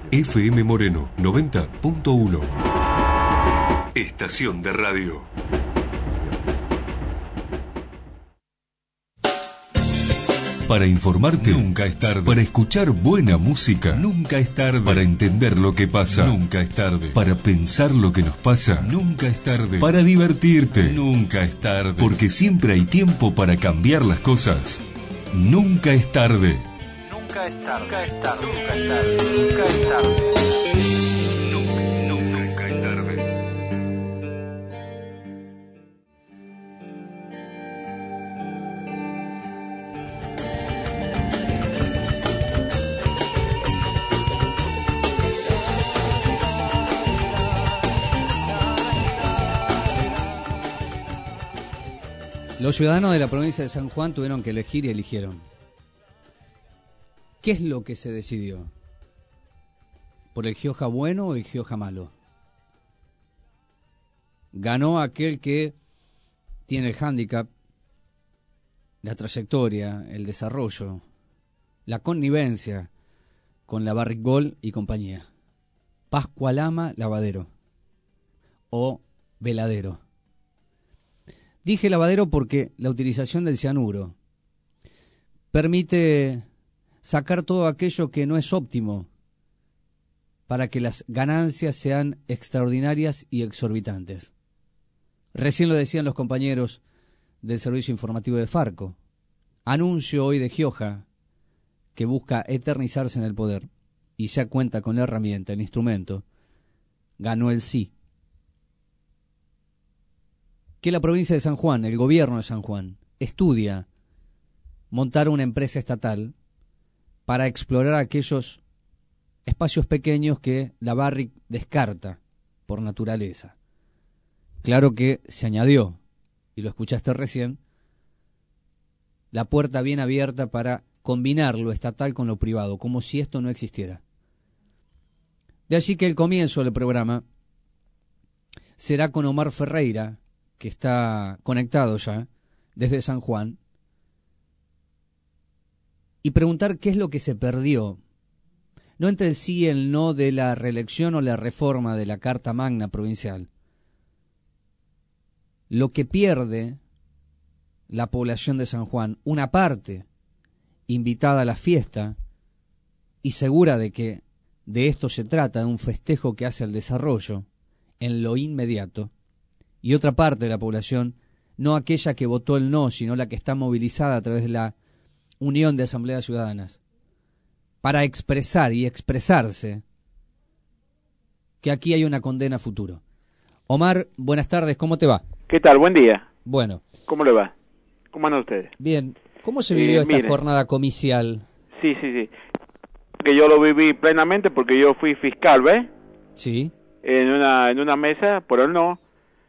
FM Moreno 90.1. Estación de radio. Para informarte, nunca es tarde. Para escuchar buena música, nunca es tarde. Para entender lo que pasa, nunca es tarde. Para pensar lo que nos pasa, nunca es tarde. Para divertirte, nunca es tarde. Porque siempre hay tiempo para cambiar las cosas. Nunca es tarde. Nunca es tarde. Nunca es tarde. Nunca es tarde. Nunca es tarde. Nunca es tarde. Los ciudadanos de la provincia de San Juan tuvieron que elegir y eligieron. ¿Qué es lo que se decidió? ¿Por el Gioja bueno o el Gioja malo? Ganó aquel que tiene el hándicap, la trayectoria, el desarrollo, la connivencia con la Barricgol y compañía. Pascualama Lavadero o Veladero. Dije lavadero porque la utilización del cianuro permite sacar todo aquello que no es óptimo para que las ganancias sean extraordinarias y exorbitantes. Recién lo decían los compañeros del servicio informativo de Farco. Anuncio hoy de Gioja que busca eternizarse en el poder y ya cuenta con la herramienta, el instrumento. Ganó el sí. Que la provincia de San Juan, el gobierno de San Juan, estudia montar una empresa estatal para explorar aquellos espacios pequeños que la Barrick descarta por naturaleza. Claro que se añadió, y lo escuchaste recién, la puerta bien abierta para combinar lo estatal con lo privado, como si esto no existiera. De allí que el comienzo del programa será con Omar Ferreira, que está conectado ya desde San Juan, y preguntar qué es lo que se perdió, no entre el sí y el no de la reelección o la reforma de la Carta Magna provincial, lo que pierde la población de San Juan, una parte invitada a la fiesta y segura de que de esto se trata, de un festejo que hace al desarrollo en lo inmediato, y otra parte de la población, no aquella que votó el no, sino la que está movilizada a través de la Unión de Asambleas Ciudadanas, para expresar y expresarse que aquí hay una condena a futuro. Omar, buenas tardes, ¿cómo te va? ¿Qué tal? Buen día. Bueno. ¿Cómo le va? ¿Cómo andan ustedes? Bien. ¿Cómo se vivió esta jornada comicial? Sí. Que yo lo viví plenamente porque yo fui fiscal, ¿ves? Sí. En una mesa, por el no.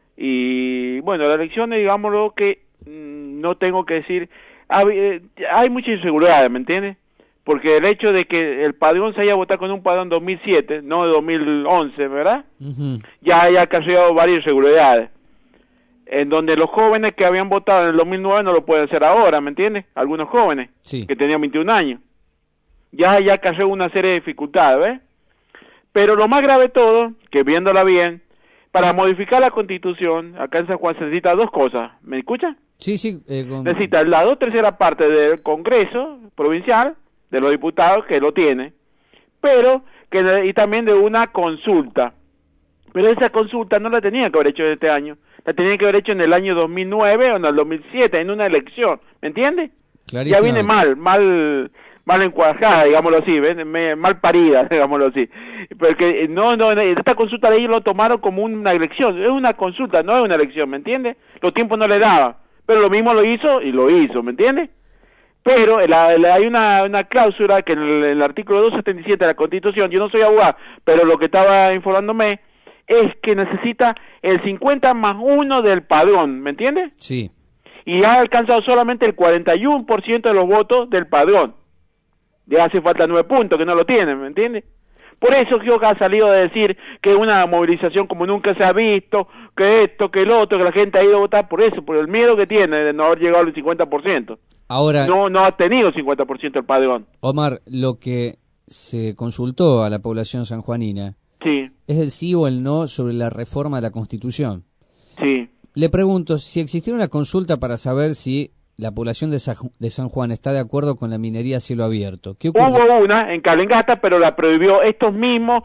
Y bueno, las elecciones, digámoslo que no tengo que decir, hay mucha inseguridad, ¿me entiendes? Porque el hecho de que el padrón se haya votado con un padrón 2007, no de 2011, ¿verdad? Uh-huh. Ya haya causado varias inseguridades, en donde los jóvenes que habían votado en el 2009 no lo pueden hacer ahora, ¿me entiendes? Algunos jóvenes, sí, que tenían 21 años. Ya causó una serie de dificultades, ¿ves? Pero lo más grave de todo, que viéndola bien, para modificar la Constitución, acá en San Juan se necesita dos cosas. ¿Me escucha? Sí. Necesita la 2/3 parte del Congreso provincial, de los diputados, que lo tiene, pero y también de una consulta. Pero esa consulta no la tenía que haber hecho este año, la tenía que haber hecho en el año 2009 o en el 2007, en una elección, ¿me entiende? Ya viene mal encuadrada, digámoslo así, mal parida, digámoslo así, porque no, esta consulta de ellos lo tomaron como una elección, es una consulta, no es una elección, ¿me entiende? Los tiempos no le daban, pero lo mismo lo hizo, ¿me entiende? Pero hay una cláusula que en el artículo 277 de la Constitución, yo no soy abogado, pero lo que estaba informándome es que necesita el 50+1 del padrón, ¿me entiende? Sí. Y ha alcanzado solamente el 41% de los votos del padrón. Ya hace falta 9 puntos, que no lo tienen, ¿me entiende? Por eso Gioja ha salido a decir que una movilización como nunca se ha visto, que esto, que el otro, que la gente ha ido a votar por eso, por el miedo que tiene de no haber llegado al 50%. Ahora, no ha tenido 50% el padrón. Omar, lo que se consultó a la población sanjuanina Sí, es el sí o el no sobre la reforma de la Constitución. sí. Le pregunto, si existiera una consulta para saber si la población de San Juan está de acuerdo con la minería a cielo abierto, ¿qué ocurre? Hubo una en Calengata, pero la prohibió estos mismos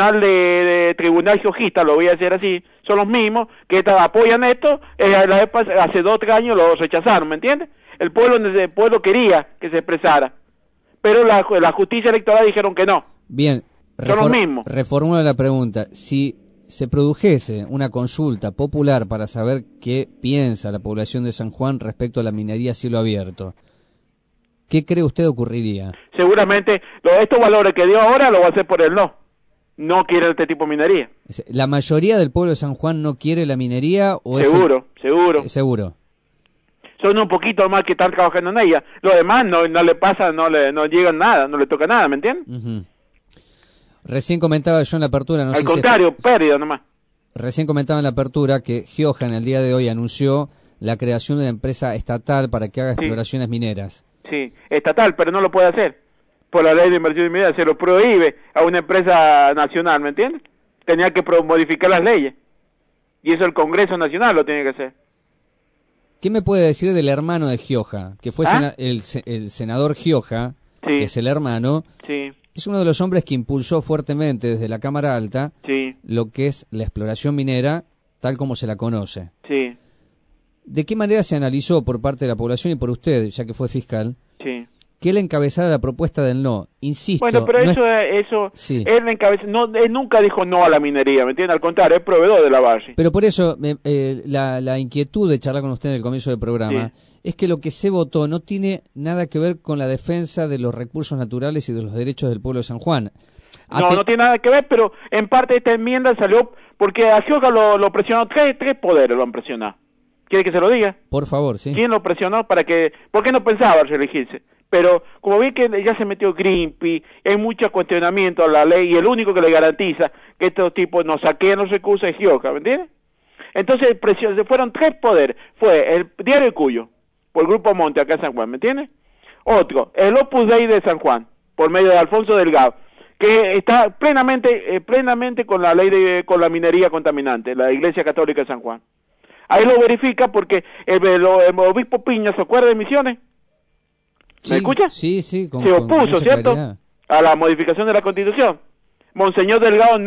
tribunal geojista, lo voy a decir así, son los mismos que apoyan esto, hace 2 o 3 años lo rechazaron, ¿me entiendes? El pueblo quería que se expresara, pero la justicia electoral dijeron que no. Bien, son los mismos. Reformulo la pregunta, si se produjese una consulta popular para saber qué piensa la población de San Juan respecto a la minería a cielo abierto, ¿qué cree usted ocurriría? Seguramente estos valores que dio ahora lo va a hacer por el no. No quiere este tipo de minería. ¿La mayoría del pueblo de San Juan no quiere la minería? O seguro. Seguro. Son un poquito más que están trabajando en ella. Lo demás no le pasa, no llegan nada, no le toca nada, ¿me entiendes? Uh-huh. Recién comentaba yo en la apertura... Al contrario, pérdida nomás. Recién comentaba en la apertura que Gioja en el día de hoy anunció la creación de una empresa estatal para que haga exploraciones mineras. Sí, estatal, pero no lo puede hacer. Por la ley de inversión minera se lo prohíbe a una empresa nacional, ¿me entiendes? Tenía que modificar las leyes. Y eso el Congreso Nacional lo tiene que hacer. ¿Qué me puede decir del hermano de Gioja? Que fue el senador Gioja, que es el hermano. Sí. Es uno de los hombres que impulsó fuertemente desde la Cámara Alta lo que es la exploración minera, tal como se la conoce. Sí. ¿De qué manera se analizó por parte de la población y por usted, ya que fue fiscal, que él encabezara la propuesta del no? Insisto. Bueno, pero no eso él encabezó, él nunca dijo no a la minería, ¿me entiende? Al contrario, es proveedor de la base. Pero por eso, la inquietud de charlar con usted en el comienzo del programa es que lo que se votó no tiene nada que ver con la defensa de los recursos naturales y de los derechos del pueblo de San Juan. No tiene nada que ver, pero en parte esta enmienda salió porque a Gioja lo presionó, tres poderes lo han presionado. ¿Quiere que se lo diga? Por favor, sí. ¿Quién lo presionó para que...? ¿Por qué no pensaba reelegirse? Pero como vi que ya se metió Greenpeace, hay mucho cuestionamiento a la ley y el único que le garantiza que estos tipos no saquen los recursos es Gioja, ¿me entiendes? Entonces se fueron 3 poderes. Fue el Diario Cuyo, por el Grupo Monte acá en San Juan, ¿me entiendes? Otro, el Opus Dei de San Juan, por medio de Alfonso Delgado, que está plenamente con la ley con la minería contaminante, la Iglesia Católica de San Juan. Ahí lo verifica porque el obispo Piña, ¿se acuerda de Misiones? ¿Me escucha? Sí. Se opuso, ¿cierto? Claridad. A la modificación de la Constitución. Monseñor Delgado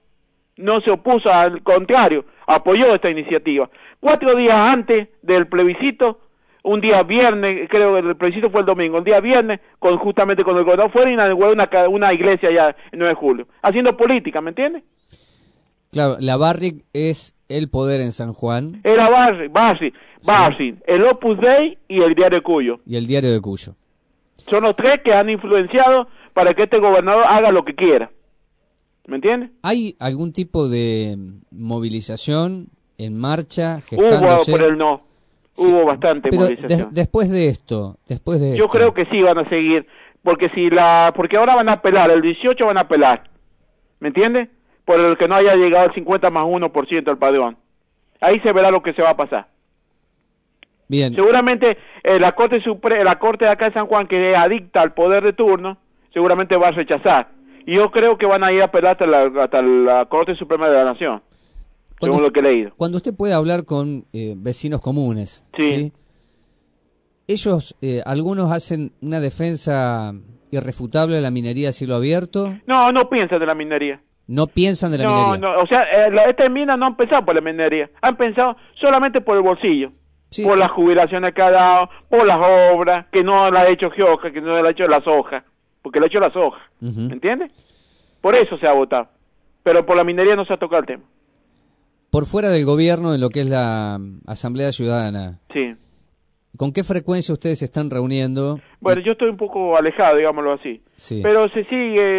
no se opuso, al contrario, apoyó esta iniciativa. 4 días antes del plebiscito, un día viernes, creo que el plebiscito fue el domingo, el día viernes, justamente cuando el gobernador fuera, inauguró una iglesia allá el 9 de julio, haciendo política, ¿me entiendes? Claro, la Barrick es el poder en San Juan. Era Barrick, el Opus Dei y el Diario de Cuyo. Y el Diario de Cuyo. Son los 3 que han influenciado para que este gobernador haga lo que quiera. ¿Me entiendes? ¿Hay algún tipo de movilización en marcha, gestándose? Hubo por el no. Hubo bastante pero movilización. Después de esto. Yo creo que sí van a seguir. Porque porque ahora van a apelar, el 18 van a apelar. ¿Me entiendes? Por el que no haya llegado al 50 más 1% al padrón. Ahí se verá lo que se va a pasar. Bien. Seguramente la Corte de acá de San Juan, que adicta al poder de turno, seguramente va a rechazar. Y yo creo que van a ir a apelar hasta la Corte Suprema de la Nación, según lo que he leído. Cuando usted puede hablar con vecinos comunes, ¿sí? Ellos, algunos hacen una defensa irrefutable de la minería a cielo abierto. No piensan de la minería. ¿No piensan de la minería? No, o sea, esta enmienda no han pensado por la minería, han pensado solamente por el bolsillo. Sí. Por las jubilaciones que ha dado, por las obras, que no la ha hecho Gioja, que no la ha hecho la soja, porque la ha hecho la soja, ¿me entiendes? Por eso se ha votado, pero por la minería no se ha tocado el tema. Por fuera del gobierno, en lo que es la Asamblea Ciudadana, ¿con qué frecuencia ustedes se están reuniendo? Bueno, yo estoy un poco alejado, digámoslo así, pero se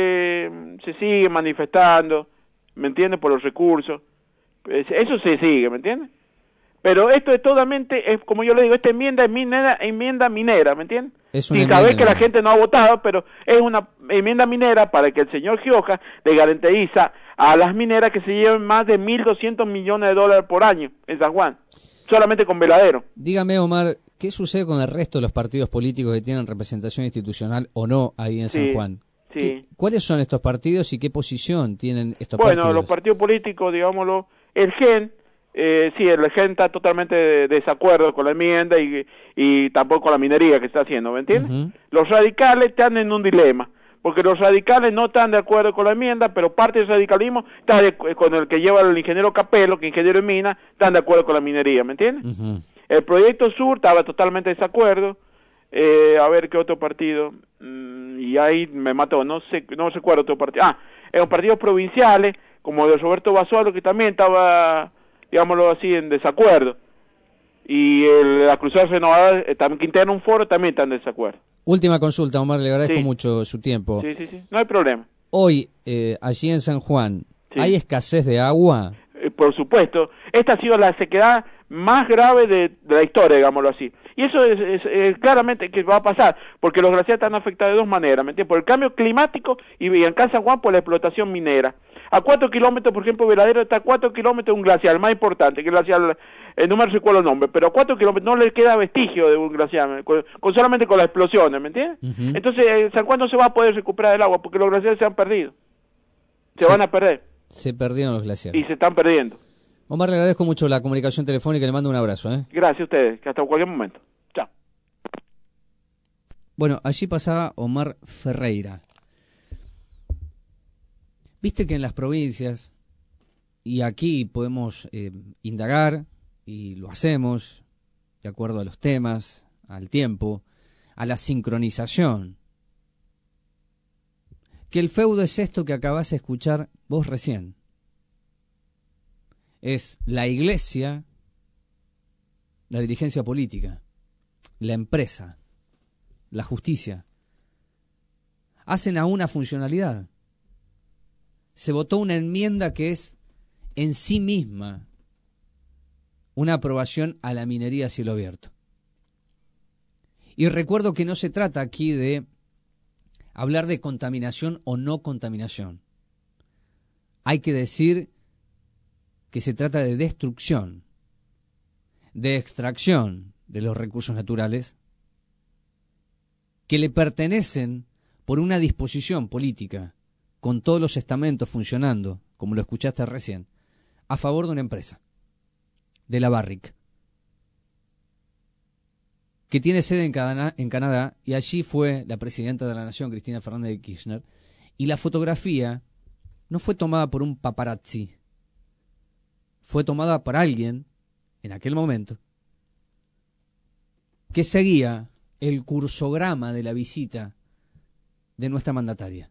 sigue manifestando, ¿me entiendes? Por los recursos, eso se sigue, ¿me entiendes? Pero esto es totalmente, como yo le digo, esta enmienda es enmienda minera, ¿me entiendes? Sin saber que la gente no ha votado, pero es una enmienda minera para que el señor Gioja le garantiza a las mineras que se lleven más de 1.200 millones de dólares por año en San Juan, solamente con veladero. Dígame, Omar, ¿qué sucede con el resto de los partidos políticos que tienen representación institucional o no ahí en San Juan? Sí. ¿Cuáles son estos partidos y qué posición tienen estos Bueno, partidos? los partidos políticos, digámoslo, el GEN, sí, el GEN está totalmente de desacuerdo con la enmienda y tampoco con la minería que está haciendo, ¿me entiendes? Ujú. Los radicales están en un dilema, porque los radicales no están de acuerdo con la enmienda, pero parte del radicalismo está con el que lleva el ingeniero Capello, que es ingeniero en mina, están de acuerdo con la minería, ¿me entiendes? Ujú. El Proyecto Sur estaba totalmente de desacuerdo. A ver qué otro partido, y ahí me mató, no sé cuál otro partido. En los partidos provinciales, como el de Roberto Basualdo, que también estaba, digámoslo así, en desacuerdo. Y la Cruzada Renovada, también Quintero un foro, también está en desacuerdo. Última consulta, Omar, le agradezco Sí. mucho su tiempo. Sí, no hay problema. Hoy, allí en San Juan, Sí. ¿hay escasez de agua? Por supuesto, esta ha sido la sequedad más grave de la historia, digámoslo así. Y eso es claramente que va a pasar, porque los glaciares están afectados de dos maneras, ¿me entiendes? Por el cambio climático y acá en San Juan por la explotación minera. A 4 kilómetros, por ejemplo, Veladero está a 4 kilómetros de un glaciar, el más importante, que el glaciar, no me recuerdo el nombre, pero a 4 kilómetros no le queda vestigio de un glaciar, con solamente con las explosiones, ¿me entiendes? Ujú. Entonces, San Juan no se va a poder recuperar el agua, porque los glaciares se han perdido. Se Sí. van a perder, Se perdieron los y glaciares. se están perdiendo. Omar, le agradezco mucho la comunicación telefónica y le mando un abrazo. Gracias a ustedes, que hasta cualquier momento. Chao. Bueno, allí pasaba Omar Ferreira. Viste que en las provincias, y aquí podemos indagar, y lo hacemos, de acuerdo a los temas, al tiempo, a la sincronización, que el feudo es esto que acabás de escuchar vos recién. Es la iglesia, la dirigencia política, la empresa, la justicia. Hacen a una funcionalidad. Se votó una enmienda que es en sí misma una aprobación a la minería a cielo abierto. Y recuerdo que no se trata aquí de hablar de contaminación o no contaminación. Hay que decir que se trata de destrucción, de extracción de los recursos naturales que le pertenecen por una disposición política, con todos los estamentos funcionando, como lo escuchaste recién, a favor de una empresa, de la Barrick, que tiene sede en Canadá, y allí fue la presidenta de la Nación, Cristina Fernández de Kirchner, y la fotografía no fue tomada por un paparazzi, fue tomada por alguien, en aquel momento, que seguía el cursograma de la visita de nuestra mandataria.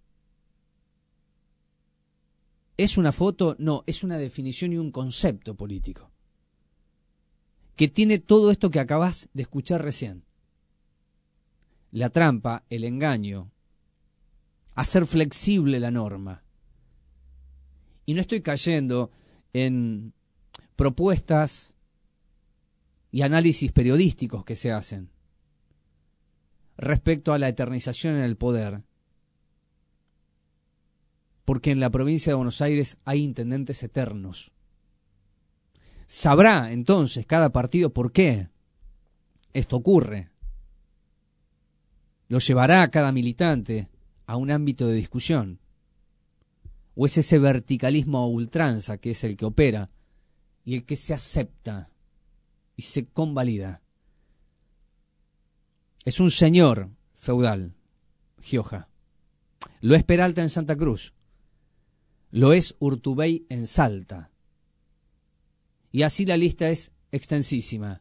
¿Es una foto? No, es una definición y un concepto político que tiene todo esto que acabas de escuchar recién. La trampa, el engaño, hacer flexible la norma. Y no estoy cayendo en propuestas y análisis periodísticos que se hacen respecto a la eternización en el poder, porque en la provincia de Buenos Aires hay intendentes eternos. Sabrá entonces cada partido por qué esto ocurre. Lo llevará a cada militante a un ámbito de discusión. ¿O es ese verticalismo a ultranza que es el que opera y el que se acepta y se convalida? Es un señor feudal, Gioja. Lo es Peralta en Santa Cruz. Lo es Urtubey en Salta. Y así la lista es extensísima.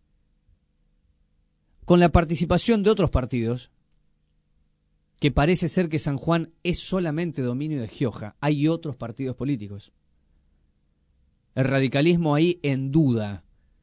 Con la participación de otros partidos, que parece ser que San Juan es solamente dominio de Gioja. Hay otros partidos políticos. El radicalismo ahí en duda,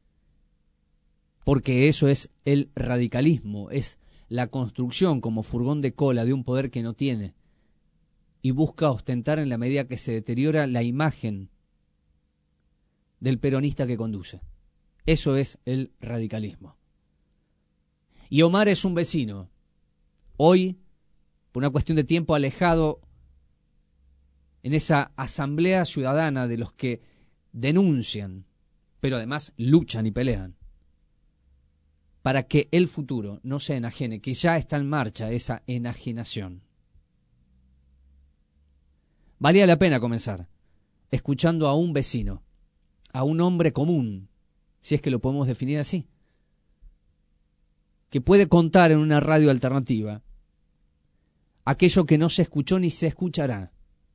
porque eso es el radicalismo, es la construcción como furgón de cola de un poder que no tiene y busca ostentar en la medida que se deteriora la imagen del peronista que conduce. Eso es el radicalismo. Y Omar es un vecino, hoy, por una cuestión de tiempo, alejado en esa asamblea ciudadana de los que denuncian, pero además luchan y pelean, para que el futuro no se enajene, que ya está en marcha esa enajenación. Valía la pena comenzar escuchando a un vecino, a un hombre común, si es que lo podemos definir así, que puede contar en una radio alternativa aquello que no se escuchó ni se escuchará.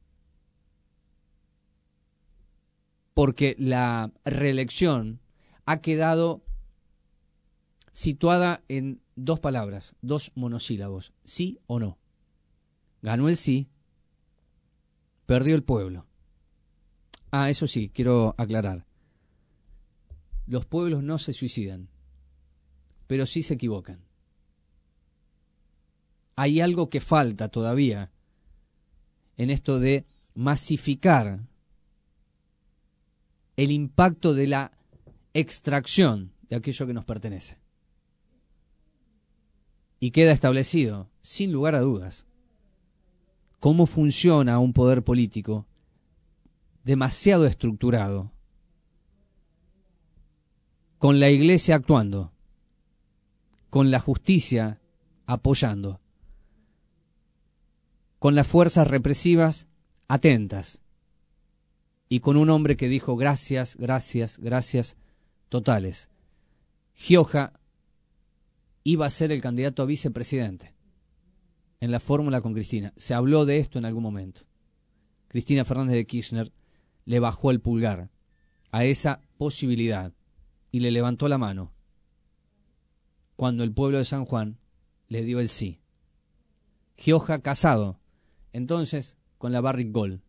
Porque la reelección ha quedado situada en 2 palabras, 2 monosílabos, sí o no. Ganó el sí, perdió el pueblo. Eso sí, quiero aclarar. Los pueblos no se suicidan, pero sí se equivocan. Hay algo que falta todavía en esto de masificar el impacto de la extracción de aquello que nos pertenece. Y queda establecido, sin lugar a dudas, cómo funciona un poder político demasiado estructurado, con la Iglesia actuando, con la justicia apoyando, con las fuerzas represivas atentas, y con un hombre que dijo gracias, gracias, gracias totales. Gioja iba a ser el candidato a vicepresidente en la fórmula con Cristina. Se habló de esto en algún momento. Cristina Fernández de Kirchner le bajó el pulgar a esa posibilidad y le levantó la mano cuando el pueblo de San Juan le dio el sí. Gioja casado entonces con la Barrick Gold.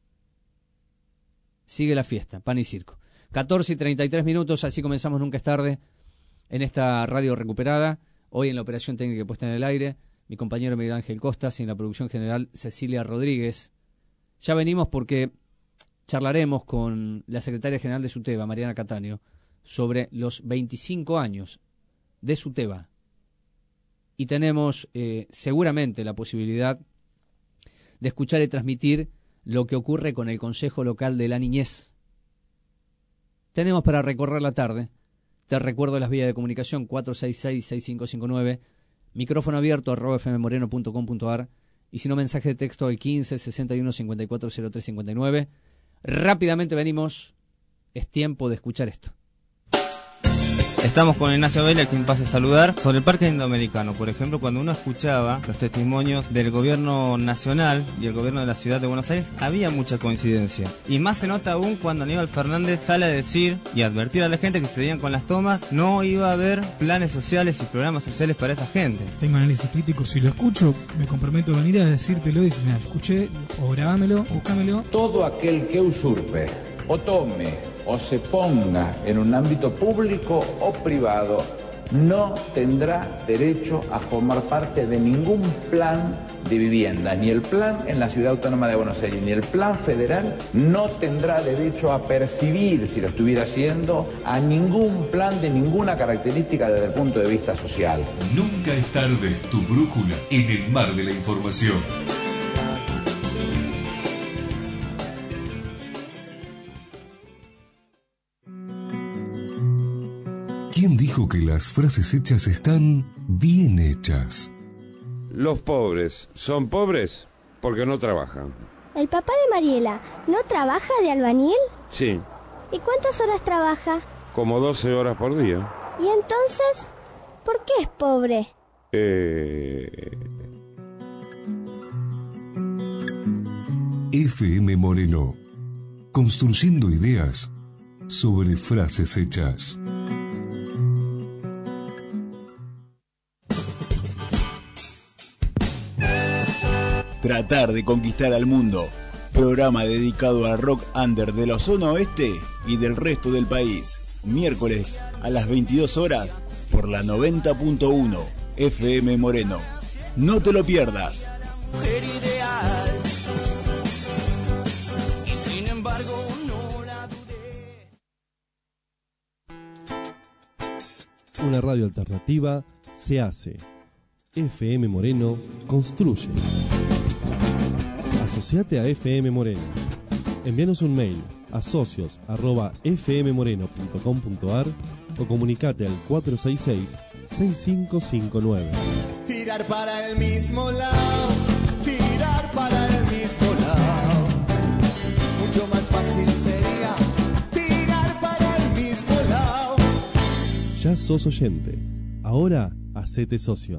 Sigue la fiesta, pan y circo. 14:33, así comenzamos Nunca es tarde en esta radio recuperada. Hoy en la operación técnica puesta en el aire, mi compañero Miguel Ángel Costas, y en la producción general Cecilia Rodríguez. Ya venimos porque charlaremos con la secretaria general de SUTEBA, Mariana Cataño, sobre los 25 años de SUTEBA. Y tenemos seguramente la posibilidad de escuchar y transmitir lo que ocurre con el Consejo Local de la Niñez. Tenemos para recorrer la tarde. Te recuerdo las vías de comunicación: 466-6559, micrófono abierto @fmmoreno.com.ar, y si no, mensaje de texto al 15-61-5403-59. Rápidamente venimos, es tiempo de escuchar esto. Estamos con Ignacio Vela, quien pasa a saludar. Sobre el Parque Indoamericano, por ejemplo, cuando uno escuchaba los testimonios del gobierno nacional y el gobierno de la ciudad de Buenos Aires, había mucha coincidencia. Y más se nota aún cuando Aníbal Fernández sale a decir y advertir a la gente que se seguían con las tomas, no iba a haber planes sociales y programas sociales para esa gente. Tengo análisis crítico, si lo escucho, me comprometo a venir a decírtelo y decir, mira, escuché, o grabámelo, búscamelo. Todo aquel que usurpe o tome o se ponga en un ámbito público o privado no tendrá derecho a formar parte de ningún plan de vivienda, ni el plan en la Ciudad Autónoma de Buenos Aires, ni el plan federal. No tendrá derecho a percibir, si lo estuviera haciendo, a ningún plan de ninguna característica desde el punto de vista social. Nunca es tarde, tu brújula en el mar de la información. ¿Quién dijo que las frases hechas están bien hechas? Los pobres son pobres porque no trabajan. ¿El papá de Mariela no trabaja de albañil? Sí. ¿Y cuántas horas trabaja? Como 12 horas por día. ¿Y entonces por qué es pobre? FM Moreno, construyendo ideas sobre frases hechas. Tratar de conquistar al mundo. Programa dedicado al rock under de la zona oeste y del resto del país. Miércoles a las 22 horas por la 90.1 FM Moreno. No te lo pierdas. Mujer ideal. Y sin embargo no la dudé. Una radio alternativa se hace. FM Moreno construye. Asociate a FM Moreno. Envíanos un mail a socios@fmmoreno.com.ar o comunicate al 466-6559. Tirar para el mismo lado, tirar para el mismo lado. sos oyente. Ahora, hacete socio.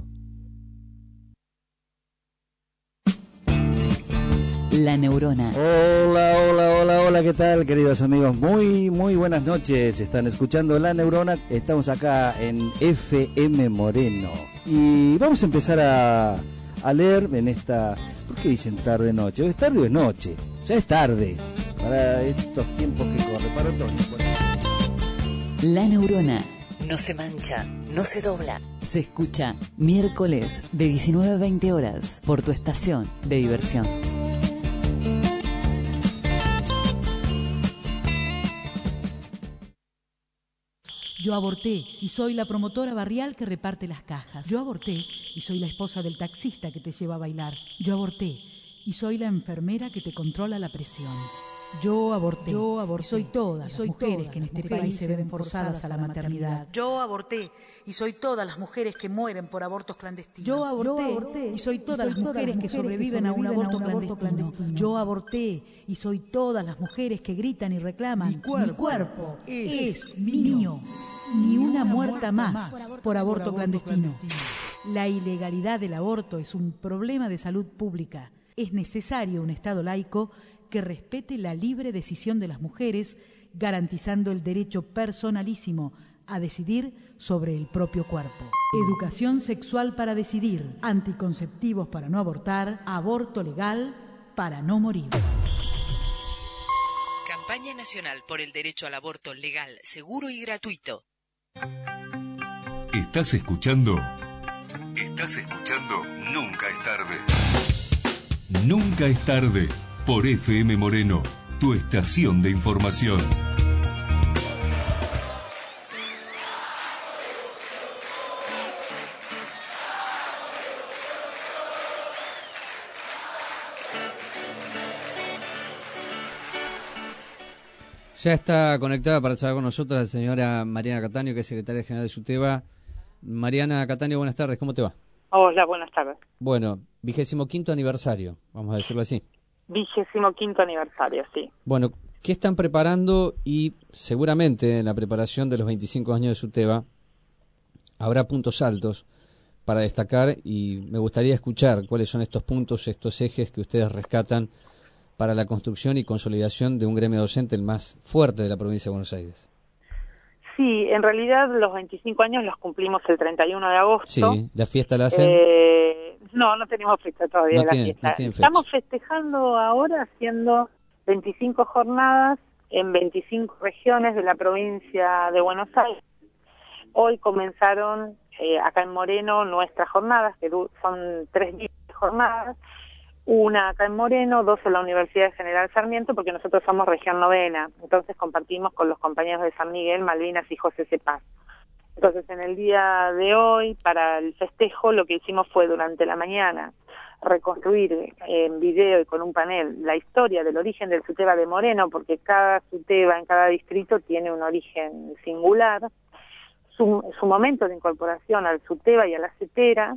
La Neurona. Hola, ¿qué tal, queridos amigos? Muy buenas noches. Están escuchando La Neurona. Estamos acá en FM Moreno. Y vamos a empezar a leer en esta... ¿Por qué dicen tarde-noche? ¿Es tarde o es noche? Ya es tarde. Para estos tiempos que corren. Para todos. La Neurona. No se mancha, no se dobla. Se escucha miércoles de 19 a 20 horas por tu estación de diversión. Yo aborté y soy la promotora barrial que reparte las cajas. Yo aborté y soy la esposa del taxista que te lleva a bailar. Yo aborté y soy la enfermera que te controla la presión. Yo aborté. Soy todas las mujeres que en este país se ven forzadas a la maternidad. Yo aborté y soy todas las mujeres que mueren por abortos clandestinos. Yo aborté y soy todas las mujeres que sobreviven a un aborto clandestino. Yo aborté y soy todas las mujeres que gritan y reclaman. Mi cuerpo es mío. Ni una muerta más por aborto clandestino. La ilegalidad del aborto es un problema de salud pública. Es necesario un Estado laico que respete la libre decisión de las mujeres, garantizando el derecho personalísimo a decidir sobre el propio cuerpo. Educación sexual para decidir, anticonceptivos para no abortar, aborto legal para no morir. Campaña Nacional por el Derecho al Aborto Legal, Seguro y Gratuito. ¿Estás escuchando? Nunca es tarde. Nunca es tarde. Por FM Moreno, tu estación de información. Ya está conectada para charlar con nosotros la señora Mariana Cataño, que es secretaria general de SUTEBA. Mariana Cataño, buenas tardes, ¿cómo te va? Hola, buenas tardes. Bueno, 25º aniversario, vamos a decirlo así. 25º aniversario, sí. Bueno, ¿qué están preparando? Y seguramente en la preparación de los 25 años de SUTEBA habrá puntos altos para destacar y me gustaría escuchar cuáles son estos puntos, estos ejes que ustedes rescatan para la construcción y consolidación de un gremio docente el más fuerte de la provincia de Buenos Aires. Sí, en realidad los 25 años los cumplimos el 31 de agosto. Sí, ¿la fiesta la hacen? No tenemos fecha todavía de la fiesta. Estamos festejando ahora haciendo 25 jornadas en 25 regiones de la provincia de Buenos Aires. Hoy comenzaron acá en Moreno nuestras jornadas, que son 3 días de jornadas. Una acá en Moreno, 2 en la Universidad General Sarmiento, porque nosotros somos región novena. Entonces compartimos con los compañeros de San Miguel, Malvinas y José C. Paz. Entonces, en el día de hoy, para el festejo, lo que hicimos fue durante la mañana reconstruir en video y con un panel la historia del origen del SUTEBA de Moreno, porque cada SUTEBA en cada distrito tiene un origen singular, su momento de incorporación al SUTEBA y a la CETERA,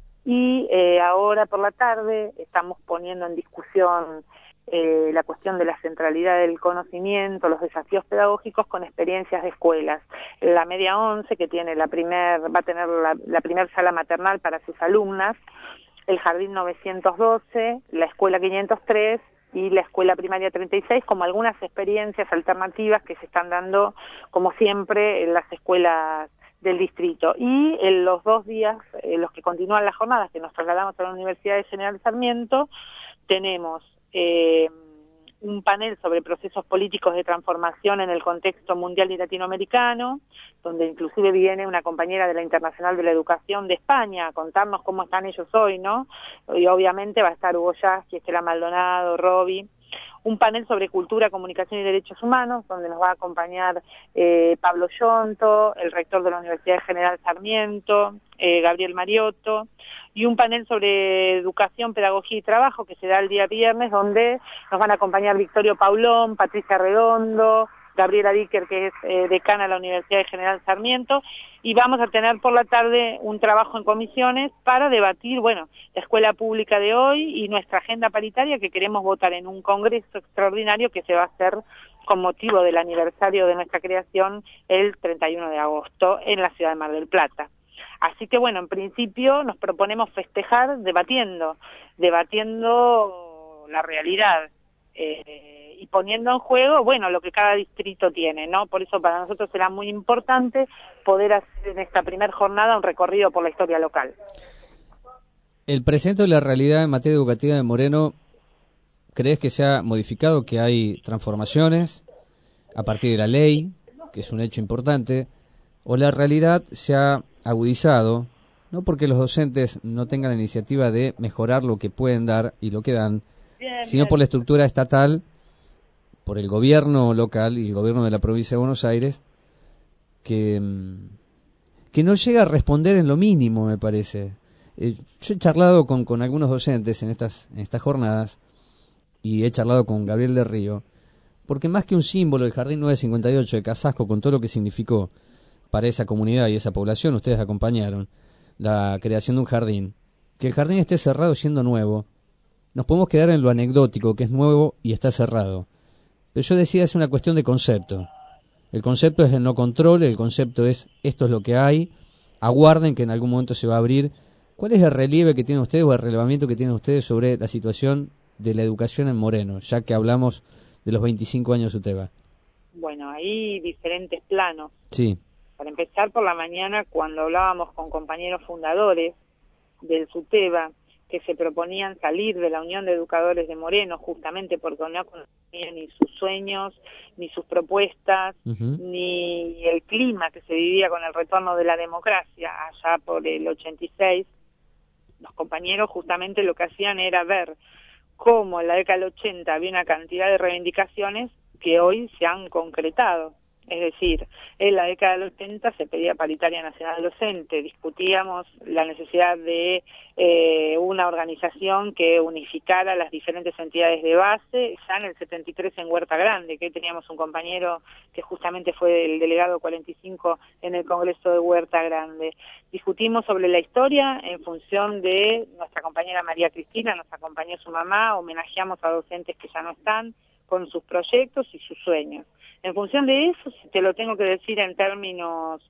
y ahora por la tarde estamos poniendo en discusión la cuestión de la centralidad del conocimiento, los desafíos pedagógicos con experiencias de escuelas. La media 11, que tiene va a tener la primer sala maternal para sus alumnas, el jardín 912, la escuela 503 y la escuela primaria 36, como algunas experiencias alternativas que se están dando, como siempre, en las escuelas del distrito. Y en los 2 días, los que continúan las jornadas, que nos trasladamos a la Universidad de General Sarmiento, tenemos un panel sobre procesos políticos de transformación en el contexto mundial y latinoamericano, donde inclusive viene una compañera de la Internacional de la Educación de España a contarnos cómo están ellos hoy, ¿no? Y obviamente va a estar Hugo Yasky, Estela Maldonado, Roby. Un panel sobre cultura, comunicación y derechos humanos, donde nos va a acompañar Pablo Yonto, el rector de la Universidad General Sarmiento, Gabriel Mariotto, y un panel sobre educación, pedagogía y trabajo que se da el día viernes, donde nos van a acompañar Victorio Paulón, Patricia Redondo, Gabriela Dicker, que es decana de la Universidad de General Sarmiento, y vamos a tener por la tarde un trabajo en comisiones para debatir, bueno, la escuela pública de hoy y nuestra agenda paritaria que queremos votar en un congreso extraordinario que se va a hacer con motivo del aniversario de nuestra creación el 31 de agosto en la ciudad de Mar del Plata. Así que bueno, en principio nos proponemos festejar debatiendo la realidad y poniendo en juego, bueno, lo que cada distrito tiene, ¿no? Por eso para nosotros será muy importante poder hacer en esta primera jornada un recorrido por la historia local. El presente de la realidad en materia educativa de Moreno, ¿crees que se ha modificado, que hay transformaciones a partir de la ley, que es un hecho importante, o la realidad se ha agudizado, no porque los docentes no tengan la iniciativa de mejorar lo que pueden dar y lo que dan, sino por la estructura estatal, por el gobierno local y el gobierno de la provincia de Buenos Aires, que no llega a responder en lo mínimo, me parece. Yo he charlado con algunos docentes en estas jornadas y he charlado con Gabriel del Río, porque más que un símbolo, el Jardín 958 de Casasco, con todo lo que significó para esa comunidad y esa población, ustedes acompañaron la creación de un jardín, que el jardín esté cerrado siendo nuevo, nos podemos quedar en lo anecdótico, que es nuevo y está cerrado. Pero yo decía, es una cuestión de concepto. El concepto es el no control, el concepto es esto es lo que hay, aguarden que en algún momento se va a abrir. ¿Cuál es el relieve que tienen ustedes o el relevamiento que tienen ustedes sobre la situación de la educación en Moreno, ya que hablamos de los 25 años de UTEBA? Bueno, hay diferentes planos. Sí. Para empezar, por la mañana, cuando hablábamos con compañeros fundadores del SUTEBA, que se proponían salir de la Unión de Educadores de Moreno, justamente porque no conocían ni sus sueños, ni sus propuestas, ni el clima que se vivía con el retorno de la democracia allá por el 86, los compañeros justamente lo que hacían era ver cómo en la década del 80 había una cantidad de reivindicaciones que hoy se han concretado. Es decir, en la década del 80 se pedía paritaria nacional docente, discutíamos la necesidad de una organización que unificara las diferentes entidades de base, ya en el 73 en Huerta Grande, que teníamos un compañero que justamente fue el delegado 45 en el Congreso de Huerta Grande. Discutimos sobre la historia en función de nuestra compañera María Cristina, nos acompañó su mamá, homenajeamos a docentes que ya no están, con sus proyectos y sus sueños. En función de eso, si te lo tengo que decir en términos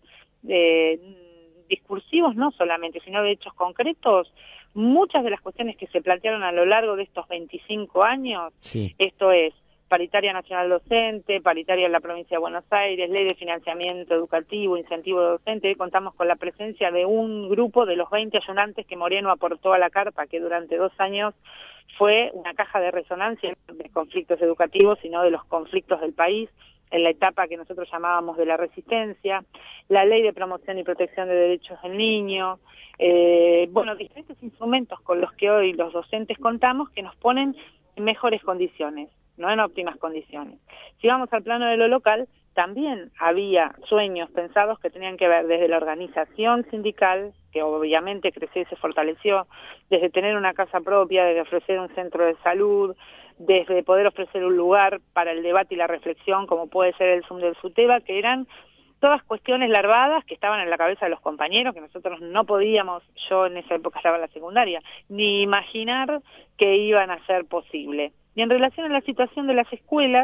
discursivos, no solamente, sino de hechos concretos, muchas de las cuestiones que se plantearon a lo largo de estos 25 años, sí. Esto es paritaria nacional docente, paritaria en la provincia de Buenos Aires, ley de financiamiento educativo, incentivo docente. Hoy contamos con la presencia de un grupo de los 20 ayudantes que Moreno aportó a la carpa, que durante 2 años fue una caja de resonancia de conflictos educativos, sino de los conflictos del país, en la etapa que nosotros llamábamos de la resistencia, la ley de promoción y protección de derechos del niño, bueno, diferentes instrumentos con los que hoy los docentes contamos que nos ponen en mejores condiciones, no en óptimas condiciones. Si vamos al plano de lo local, también había sueños pensados que tenían que ver desde la organización sindical, que obviamente creció y se fortaleció, desde tener una casa propia, desde ofrecer un centro de salud, desde poder ofrecer un lugar para el debate y la reflexión, como puede ser el Zoom del SUTEBA, que eran todas cuestiones larvadas que estaban en la cabeza de los compañeros, que nosotros no podíamos, yo en esa época estaba en la secundaria, ni imaginar que iban a ser posible. Y en relación a la situación de las escuelas,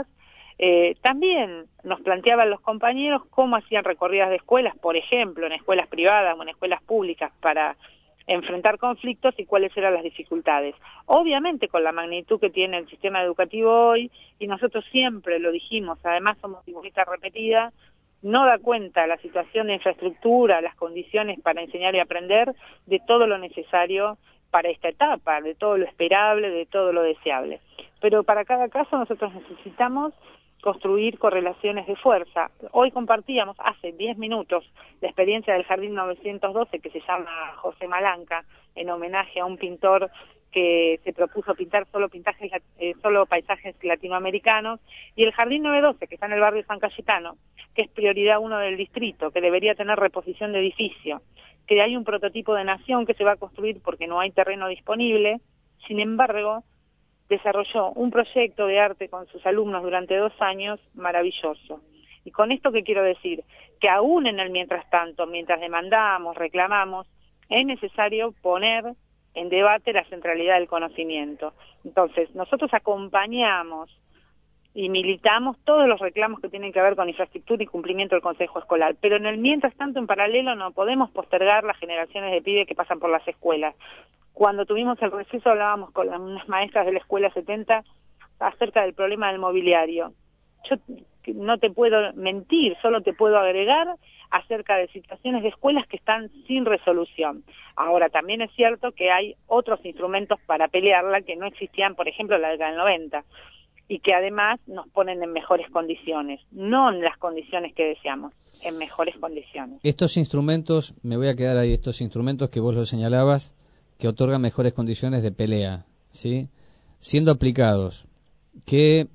también nos planteaban los compañeros cómo hacían recorridas de escuelas, por ejemplo, en escuelas privadas o en escuelas públicas, para enfrentar conflictos y cuáles eran las dificultades. Obviamente con la magnitud que tiene el sistema educativo hoy, y nosotros siempre lo dijimos, además somos figuristas repetidas, no da cuenta la situación de infraestructura, las condiciones para enseñar y aprender, de todo lo necesario para esta etapa, de todo lo esperable, de todo lo deseable. Pero para cada caso nosotros necesitamos construir correlaciones de fuerza. Hoy compartíamos, hace 10 minutos, la experiencia del Jardín 912, que se llama José Malanca, en homenaje a un pintor que se propuso pintar solo paisajes latinoamericanos, y el Jardín 912, que está en el barrio San Cayetano, que es prioridad 1 del distrito, que debería tener reposición de edificio, que hay un prototipo de nación que se va a construir porque no hay terreno disponible. Sin embargo, desarrolló un proyecto de arte con sus alumnos durante 2 años maravilloso. Y con esto, ¿qué quiero decir? Que aún en el mientras tanto, mientras demandamos, reclamamos, es necesario poner en debate la centralidad del conocimiento. Entonces, nosotros acompañamos y militamos todos los reclamos que tienen que ver con infraestructura y cumplimiento del Consejo Escolar, pero en el mientras tanto, en paralelo, no podemos postergar las generaciones de pibes que pasan por las escuelas. Cuando tuvimos el receso hablábamos con unas maestras de la Escuela 70 acerca del problema del mobiliario. Yo no te puedo mentir, solo te puedo agregar acerca de situaciones de escuelas que están sin resolución. Ahora, también es cierto que hay otros instrumentos para pelearla que no existían, por ejemplo, en la década del 90, y que además nos ponen en mejores condiciones, no en las condiciones que deseamos, en mejores condiciones. Estos instrumentos, me voy a quedar ahí, estos instrumentos que vos lo señalabas, que otorgan mejores condiciones de pelea, ¿sí? Siendo aplicados, ¿qué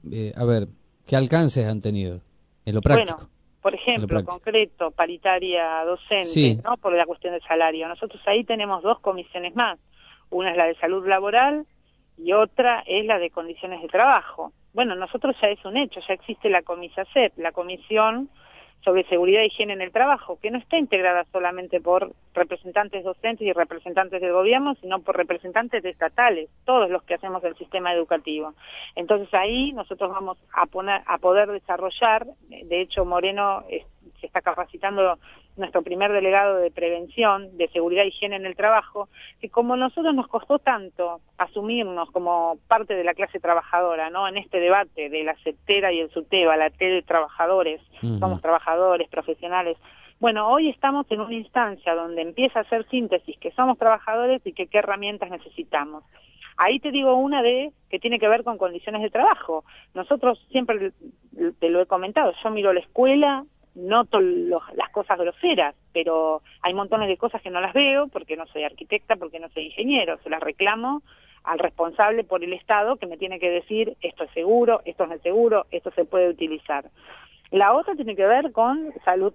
alcances han tenido en lo práctico? Bueno, por ejemplo, concreto, paritaria docente, sí, ¿no? Por la cuestión del salario. Nosotros ahí tenemos 2 comisiones más. Una es la de salud laboral y otra es la de condiciones de trabajo. Bueno, nosotros ya es un hecho, ya existe la COMISACET, la Comisión sobre Seguridad e Higiene en el Trabajo, que no está integrada solamente por representantes docentes y representantes del gobierno, sino por representantes estatales, todos los que hacemos el sistema educativo. Entonces ahí nosotros vamos a poder desarrollar, de hecho Moreno se está capacitando nuestro primer delegado de prevención, de seguridad e higiene en el trabajo, que como nosotros nos costó tanto asumirnos como parte de la clase trabajadora, ¿no? En este debate de la CETERA y el SUTEBA, la T de trabajadores, somos trabajadores, profesionales. Bueno, hoy estamos en una instancia donde empieza a hacer síntesis que somos trabajadores y que qué herramientas necesitamos. Ahí te digo una que tiene que ver con condiciones de trabajo. Nosotros siempre te lo he comentado, yo miro la escuela, noto las cosas groseras, pero hay montones de cosas que no las veo porque no soy arquitecta, porque no soy ingeniero, se las reclamo al responsable por el Estado que me tiene que decir esto es seguro, esto no es seguro, esto se puede utilizar. La otra tiene que ver con salud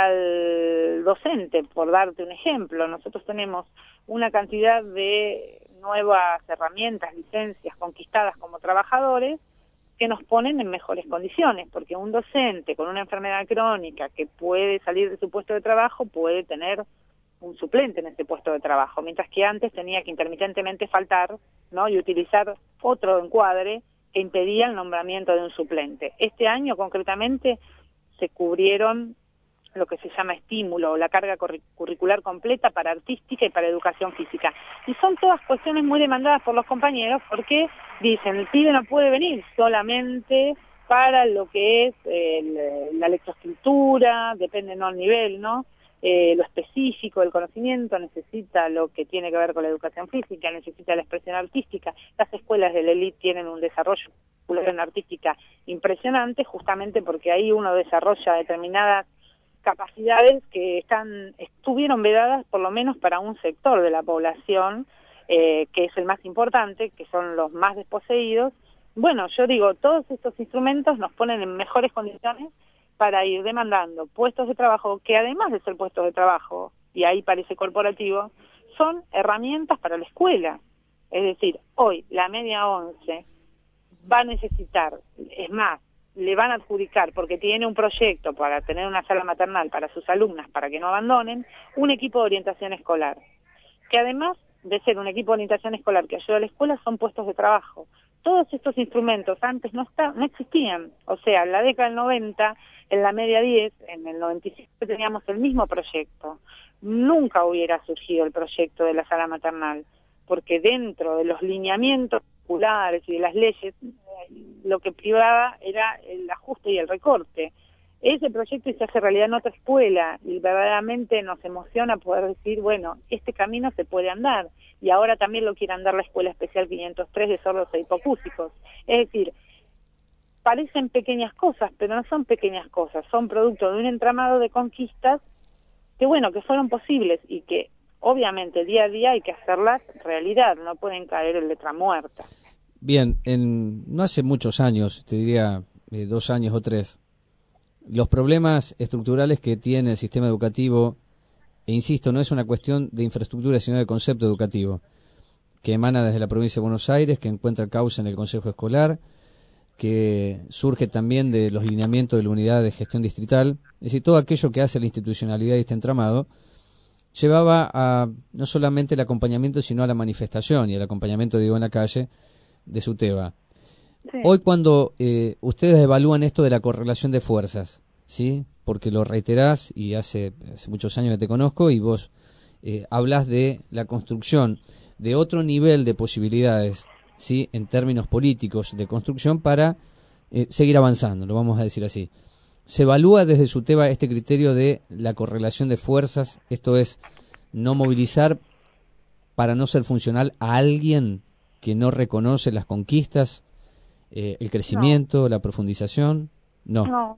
laboral docente, por darte un ejemplo. Nosotros tenemos una cantidad de nuevas herramientas, licencias conquistadas como trabajadores que nos ponen en mejores condiciones, porque un docente con una enfermedad crónica que puede salir de su puesto de trabajo puede tener un suplente en ese puesto de trabajo, mientras que antes tenía que intermitentemente faltar, ¿no? Y utilizar otro encuadre que impedía el nombramiento de un suplente. Este año concretamente se cubrieron lo que se llama estímulo o la carga curricular completa para artística y para educación física. Y son todas cuestiones muy demandadas por los compañeros porque dicen, el pibe no puede venir solamente para lo que es la lectoescritura, depende del nivel, ¿no? Lo específico del conocimiento, necesita lo que tiene que ver con la educación física, necesita la expresión artística. Las escuelas de la élite tienen un desarrollo en artística impresionante, justamente porque ahí uno desarrolla determinadas capacidades que estuvieron vedadas por lo menos para un sector de la población, que es el más importante, que son los más desposeídos. Bueno, yo digo, todos estos instrumentos nos ponen en mejores condiciones para ir demandando puestos de trabajo, que además de ser puestos de trabajo, y ahí parece corporativo, son herramientas para la escuela. Es decir, hoy la media 11 va a necesitar, es más, le van a adjudicar, porque tiene un proyecto para tener una sala maternal para sus alumnas, para que no abandonen, un equipo de orientación escolar, que además de ser un equipo de orientación escolar que ayuda a la escuela, son puestos de trabajo. Todos estos instrumentos antes no existían, o sea, en la década del 90, en la media 10, en el 95 teníamos el mismo proyecto. Nunca hubiera surgido el proyecto de la sala maternal, porque dentro de los lineamientos curriculares y de las leyes, lo que privaba era el ajuste y el recorte. Ese proyecto se hace realidad en otra escuela y verdaderamente nos emociona poder decir, bueno, este camino se puede andar y ahora también lo quiere andar la Escuela Especial 503 de sordos e hipacúsicos. Es decir, parecen pequeñas cosas, pero no son pequeñas cosas, son producto de un entramado de conquistas que, bueno, que fueron posibles y que obviamente día a día hay que hacerlas realidad, no pueden caer en letra muerta. Bien, no hace muchos años, te diría 2 años o 3, los problemas estructurales que tiene el sistema educativo, e insisto, no es una cuestión de infraestructura, sino de concepto educativo, que emana desde la provincia de Buenos Aires, que encuentra causa en el Consejo Escolar, que surge también de los lineamientos de la Unidad de Gestión Distrital, es decir, todo aquello que hace la institucionalidad y este entramado, llevaba a no solamente el acompañamiento, sino a la manifestación y el acompañamiento, digo, en la calle de SUTEBA. Sí. Hoy cuando ustedes evalúan esto de la correlación de fuerzas, ¿sí? Porque lo reiterás y hace muchos años que te conozco y vos hablas de la construcción de otro nivel de posibilidades, ¿sí? En términos políticos de construcción para seguir avanzando, lo vamos a decir así. ¿Se evalúa desde SUTEBA este criterio de la correlación de fuerzas? Esto es, no movilizar para no ser funcional a alguien que no reconoce las conquistas, el crecimiento, la profundización. No.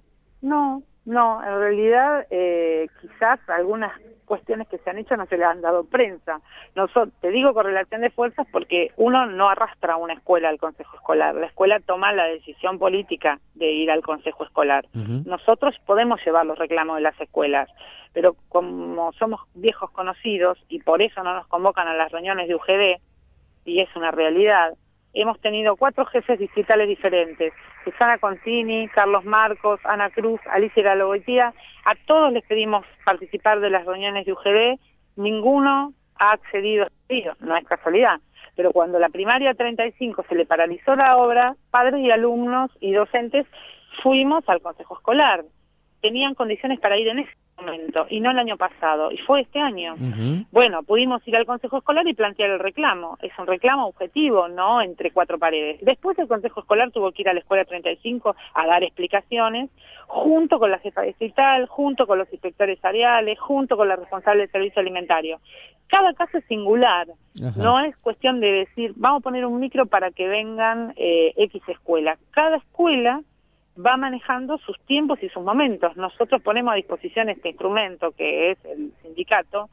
En realidad quizás algunas cuestiones que se han hecho no se le han dado prensa. Te digo correlación de fuerzas porque uno no arrastra a una escuela al consejo escolar. La escuela toma la decisión política de ir al consejo escolar. Nosotros podemos llevar los reclamos de las escuelas, pero como somos viejos conocidos y por eso no nos convocan a las reuniones de UGD, y es una realidad, hemos tenido 4 jefes distritales diferentes: Susana Contini, Carlos Marcos, Ana Cruz, Alicia Galogoitía. A todos les pedimos participar de las reuniones de UGD, ninguno ha accedido, no es casualidad, pero cuando la primaria 35 se le paralizó la obra, padres y alumnos y docentes fuimos al consejo escolar. Tenían condiciones para ir en ese momento, y no el año pasado, y fue este año. Bueno, pudimos ir al consejo escolar y plantear el reclamo. Es un reclamo objetivo, no entre 4 paredes. Después el consejo escolar tuvo que ir a la escuela 35 a dar explicaciones, junto con la jefa distrital, junto con los inspectores áreales, junto con la responsable del servicio alimentario. Cada caso es singular. No es cuestión de decir, vamos a poner un micro para que vengan X escuela. Cada escuela va manejando sus tiempos y sus momentos. Nosotros ponemos a disposición este instrumento que es el sindicato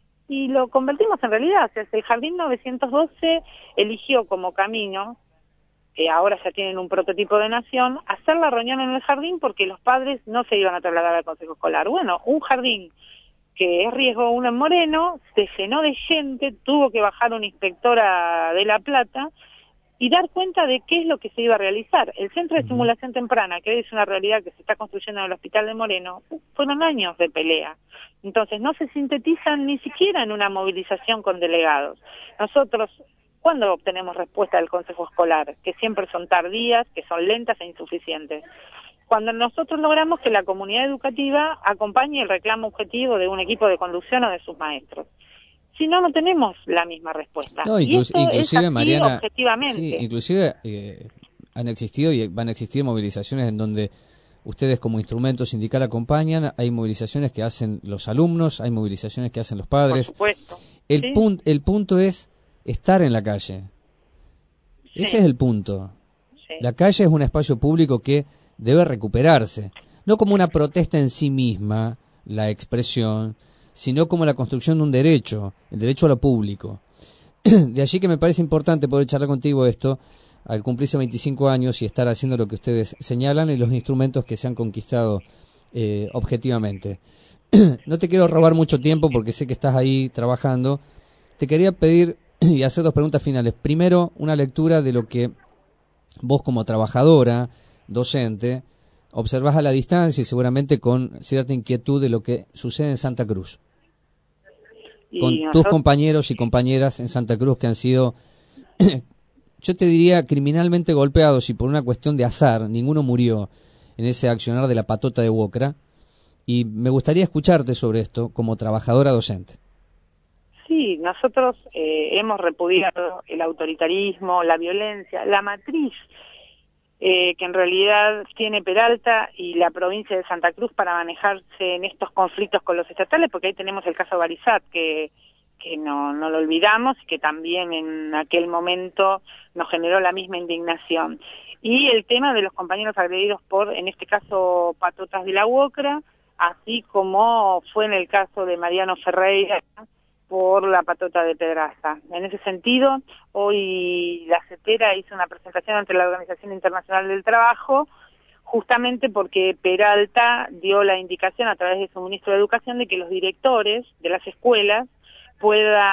y lo convertimos en realidad. O sea, el Jardín 912 eligió como camino, ahora ya tienen un prototipo de nación, hacer la reunión en el jardín porque los padres no se iban a trasladar al consejo escolar. Bueno, un jardín que es riesgo 1 en Moreno, se llenó de gente, tuvo que bajar una inspectora de La Plata y dar cuenta de qué es lo que se iba a realizar. El centro de estimulación temprana, que hoy es una realidad que se está construyendo en el Hospital de Moreno, fueron años de pelea. Entonces no se sintetizan ni siquiera en una movilización con delegados. Nosotros, ¿cuándo obtenemos respuesta del Consejo Escolar? Que siempre son tardías, que son lentas e insuficientes. Cuando nosotros logramos que la comunidad educativa acompañe el reclamo objetivo de un equipo de conducción o de sus maestros. Si no, no tenemos la misma respuesta. No, inclusive, Mariana, objetivamente. Sí, inclusive han existido y van a existir movilizaciones en donde ustedes como instrumento sindical acompañan, hay movilizaciones que hacen los alumnos, hay movilizaciones que hacen los padres. Por supuesto. El punto es estar en la calle. Sí. Ese es el punto. Sí. La calle es un espacio público que debe recuperarse, no como una protesta en sí misma, la expresión, sino como la construcción de un derecho, el derecho a lo público. De allí que me parece importante poder charlar contigo esto, al cumplirse 25 años y estar haciendo lo que ustedes señalan y los instrumentos que se han conquistado objetivamente. No te quiero robar mucho tiempo porque sé que estás ahí trabajando. Te quería pedir y hacer 2 preguntas finales. Primero, una lectura de lo que vos como trabajadora, docente, observás a la distancia y seguramente con cierta inquietud de lo que sucede en Santa Cruz. Con tus compañeros y compañeras en Santa Cruz que han sido, yo te diría, criminalmente golpeados y por una cuestión de azar, ninguno murió en ese accionar de la patota de Wokra. Y me gustaría escucharte sobre esto como trabajadora docente. Sí, nosotros hemos repudiado el autoritarismo, la violencia, la matriz que en realidad tiene Peralta y la provincia de Santa Cruz para manejarse en estos conflictos con los estatales, porque ahí tenemos el caso Barizat, que no lo olvidamos y que también en aquel momento nos generó la misma indignación. Y el tema de los compañeros agredidos por, en este caso, patotas de la Wokra, así como fue en el caso de Mariano Ferreira, por la patota de Pedraza. En ese sentido, hoy la CETERA hizo una presentación ante la Organización Internacional del Trabajo, justamente porque Peralta dio la indicación a través de su ministro de Educación de que los directores de las escuelas puedan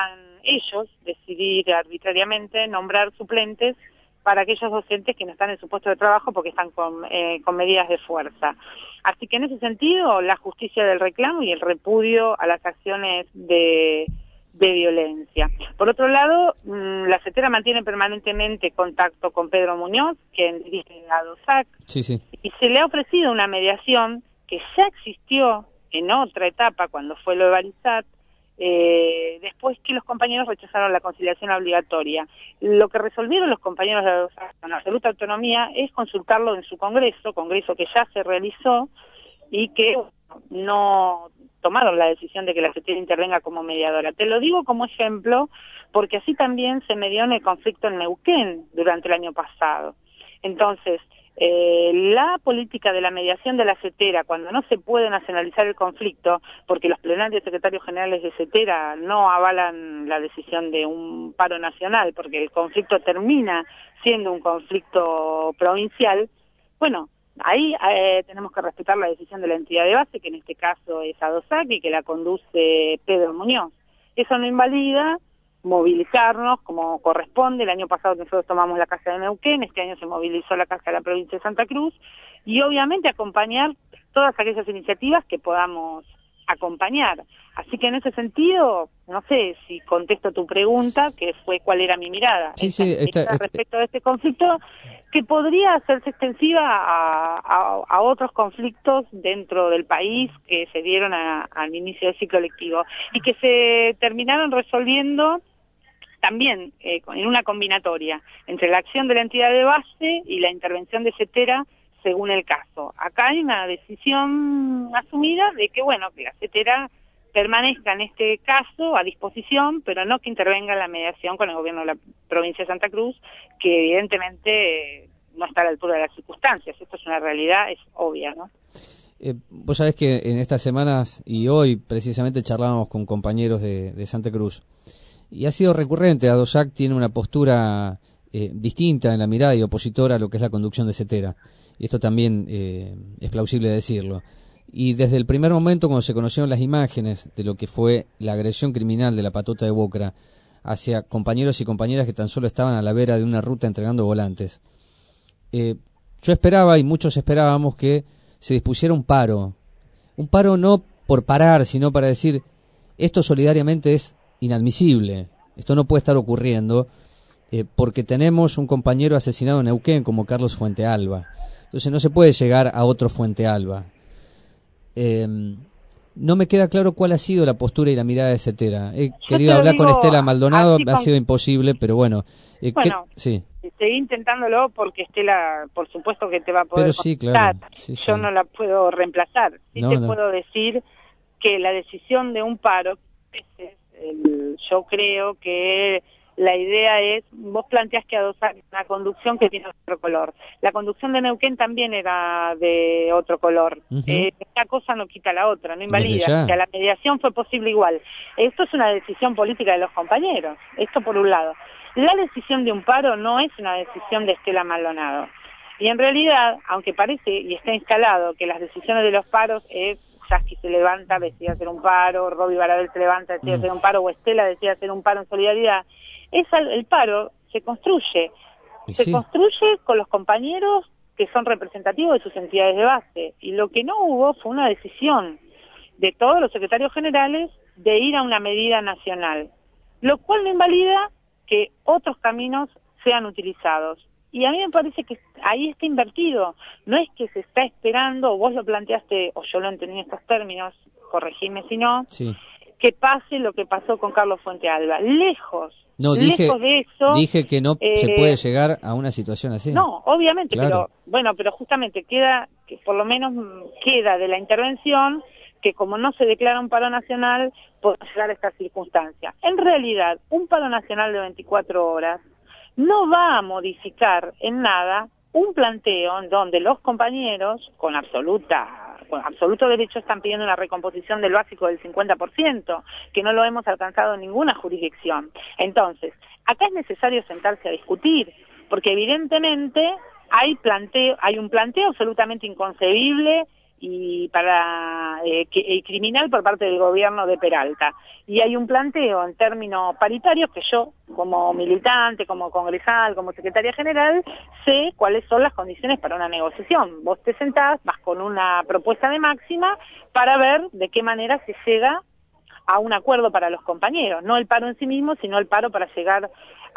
ellos decidir arbitrariamente nombrar suplentes para aquellos docentes que no están en su puesto de trabajo porque están con medidas de fuerza. Así que en ese sentido, la justicia del reclamo y el repudio a las acciones de violencia. Por otro lado, la CETERA mantiene permanentemente contacto con Pedro Muñoz, quien dirige a DOSAC, sí. Y se le ha ofrecido una mediación que ya existió en otra etapa, cuando fue lo de Barizat, después que los compañeros rechazaron la conciliación obligatoria. Lo que resolvieron los compañeros de DOSAC con absoluta autonomía es consultarlo en su congreso que ya se realizó y que no tomaron la decisión de que la CETERA intervenga como mediadora. Te lo digo como ejemplo porque así también se medió en el conflicto en Neuquén durante el año pasado. Entonces, la política de la mediación de la CETERA, cuando no se puede nacionalizar el conflicto, porque los plenarios secretarios generales de CETERA no avalan la decisión de un paro nacional, porque el conflicto termina siendo un conflicto provincial, bueno, ahí tenemos que respetar la decisión de la entidad de base, que en este caso es ADOSAC y que la conduce Pedro Muñoz. Eso no invalida movilizarnos como corresponde. El año pasado nosotros tomamos la Casa de Neuquén, este año se movilizó la Casa de la provincia de Santa Cruz, y obviamente acompañar todas aquellas iniciativas que podamos acompañar. Así que en ese sentido, no sé si contesto tu pregunta, que fue cuál era mi mirada respecto a este conflicto, que podría hacerse extensiva a otros conflictos dentro del país que se dieron al inicio del ciclo lectivo y que se terminaron resolviendo también en una combinatoria entre la acción de la entidad de base y la intervención de CETERA según el caso. Acá hay una decisión asumida de que, bueno, que la CETERA permanezca en este caso a disposición, pero no que intervenga en la mediación con el gobierno de la provincia de Santa Cruz, que evidentemente no está a la altura de las circunstancias. Esto es una realidad, es obvia, ¿no? Vos sabés que en estas semanas y hoy precisamente charlábamos con compañeros de Santa Cruz y ha sido recurrente. ADOSAC tiene una postura distinta en la mirada y opositora a lo que es la conducción de CETERA, y esto también es plausible decirlo. Y desde el primer momento, cuando se conocieron las imágenes de lo que fue la agresión criminal de la patota de Bocra hacia compañeros y compañeras que tan solo estaban a la vera de una ruta entregando volantes, yo esperaba y muchos esperábamos que se dispusiera un paro no por parar, sino para decir, esto solidariamente es inadmisible, esto no puede estar ocurriendo, porque tenemos un compañero asesinado en Neuquén como Carlos Fuentealba. Entonces no se puede llegar a otro Fuentealba. No me queda claro cuál ha sido la postura y la mirada de CETERA. He querido hablar con Estela Maldonado, ha sido imposible, pero bueno. Sí. Seguí intentándolo porque Estela, por supuesto que te va a poder contestar. Claro. Yo no la puedo reemplazar. Puedo decir que la decisión de un paro, yo creo que la idea es, vos planteás que ADOSAC una conducción que tiene otro color. La conducción de Neuquén también era de otro color. Esta cosa no quita la otra, no invalida. O sea, la mediación fue posible igual. Esto es una decisión política de los compañeros. Esto por un lado. La decisión de un paro no es una decisión de Estela Maldonado. Y en realidad, aunque parece y está instalado que las decisiones de los paros es Yasky se levanta, decide hacer un paro, Roby Baradel se levanta, decide hacer un paro, o Estela decide hacer un paro en solidaridad, el paro se construye. Se construye con los compañeros que son representativos de sus entidades de base. Y lo que no hubo fue una decisión de todos los secretarios generales de ir a una medida nacional. Lo cual no invalida que otros caminos sean utilizados. Y a mí me parece que ahí está invertido. No es que se está esperando, o vos lo planteaste, o yo lo entendí en estos términos, corregime si no, que pase lo que pasó con Carlos Fuentealba. Lejos de eso. Dije que no se puede llegar a una situación así. No, obviamente, claro. pero justamente que por lo menos queda de la intervención que como no se declara un paro nacional, puede llegar a esta circunstancia. En realidad, un paro nacional de 24 horas no va a modificar en nada un planteo en donde los compañeros, con absoluto derecho, están pidiendo una recomposición del básico del 50%, que no lo hemos alcanzado en ninguna jurisdicción. Entonces, acá es necesario sentarse a discutir, porque evidentemente hay un planteo absolutamente inconcebible y criminal por parte del gobierno de Peralta. Y hay un planteo en términos paritarios que yo, como militante, como congresal, como secretaria general, sé cuáles son las condiciones para una negociación. Vos te sentás, vas con una propuesta de máxima para ver de qué manera se llega a un acuerdo para los compañeros, no el paro en sí mismo, sino el paro para llegar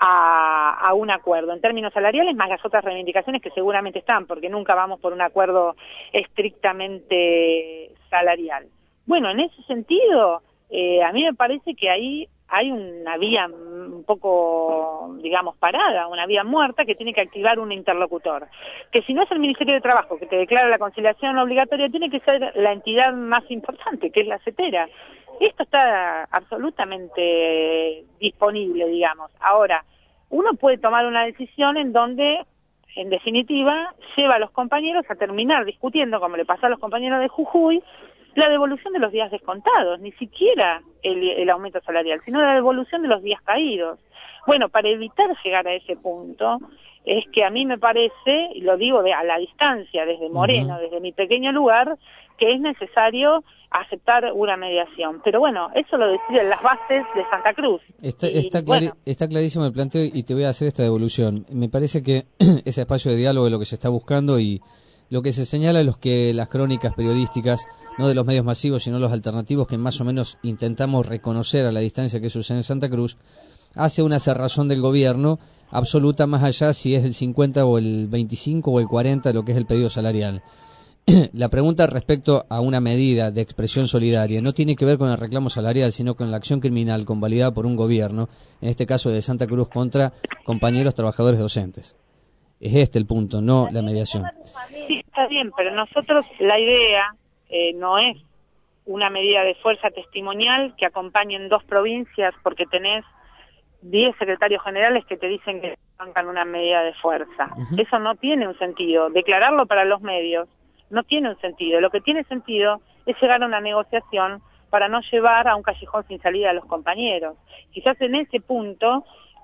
a un acuerdo en términos salariales, más las otras reivindicaciones que seguramente están, porque nunca vamos por un acuerdo estrictamente salarial. Bueno, en ese sentido, a mí me parece que ahí hay una vía un poco, digamos, parada, una vía muerta que tiene que activar un interlocutor. Que si no es el Ministerio de Trabajo que te declara la conciliación obligatoria, tiene que ser la entidad más importante, que es la CETERA. Esto está absolutamente disponible, digamos. Ahora, uno puede tomar una decisión en donde, en definitiva, lleva a los compañeros a terminar discutiendo, como le pasó a los compañeros de Jujuy, la devolución de los días descontados, ni siquiera el aumento salarial, sino la devolución de los días caídos. Bueno, para evitar llegar a ese punto, es que a mí me parece, y lo digo a la distancia, desde Moreno, desde mi pequeño lugar, que es necesario aceptar una mediación. Pero bueno, eso lo deciden las bases de Santa Cruz. Está clarísimo el planteo y te voy a hacer esta devolución. Me parece que ese espacio de diálogo es lo que se está buscando y lo que se señala es que las crónicas periodísticas, no de los medios masivos, sino los alternativos que más o menos intentamos reconocer a la distancia que sucede en Santa Cruz, hace una cerrazón del gobierno absoluta más allá si es el 50 o el 25 o el 40 de lo que es el pedido salarial. La pregunta respecto a una medida de expresión solidaria no tiene que ver con el reclamo salarial, sino con la acción criminal convalidada por un gobierno, en este caso de Santa Cruz, contra compañeros trabajadores docentes. Es este el punto, no la mediación. Sí, está bien, pero nosotros la idea no es una medida de fuerza testimonial que acompañen dos provincias porque tenés 10 secretarios generales que te dicen que bancan una medida de fuerza. Eso no tiene un sentido. Declararlo para los medios no tiene un sentido. Lo que tiene sentido es llegar a una negociación para no llevar a un callejón sin salida a los compañeros. Quizás en ese punto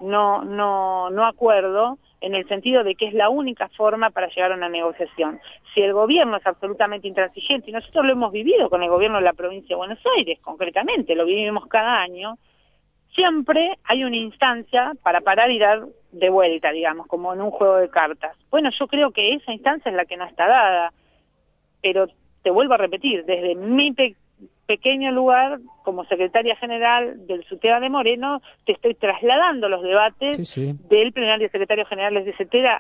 no acuerdo en el sentido de que es la única forma para llegar a una negociación. Si el gobierno es absolutamente intransigente, y nosotros lo hemos vivido con el gobierno de la provincia de Buenos Aires, concretamente, lo vivimos cada año, siempre hay una instancia para parar y dar de vuelta, digamos, como en un juego de cartas. Bueno, yo creo que esa instancia es la que no está dada, pero te vuelvo a repetir, desde mi pequeño lugar, como secretaria general del SUTEBA de Moreno, te estoy trasladando los debates del plenario de secretarios generales de CETERA,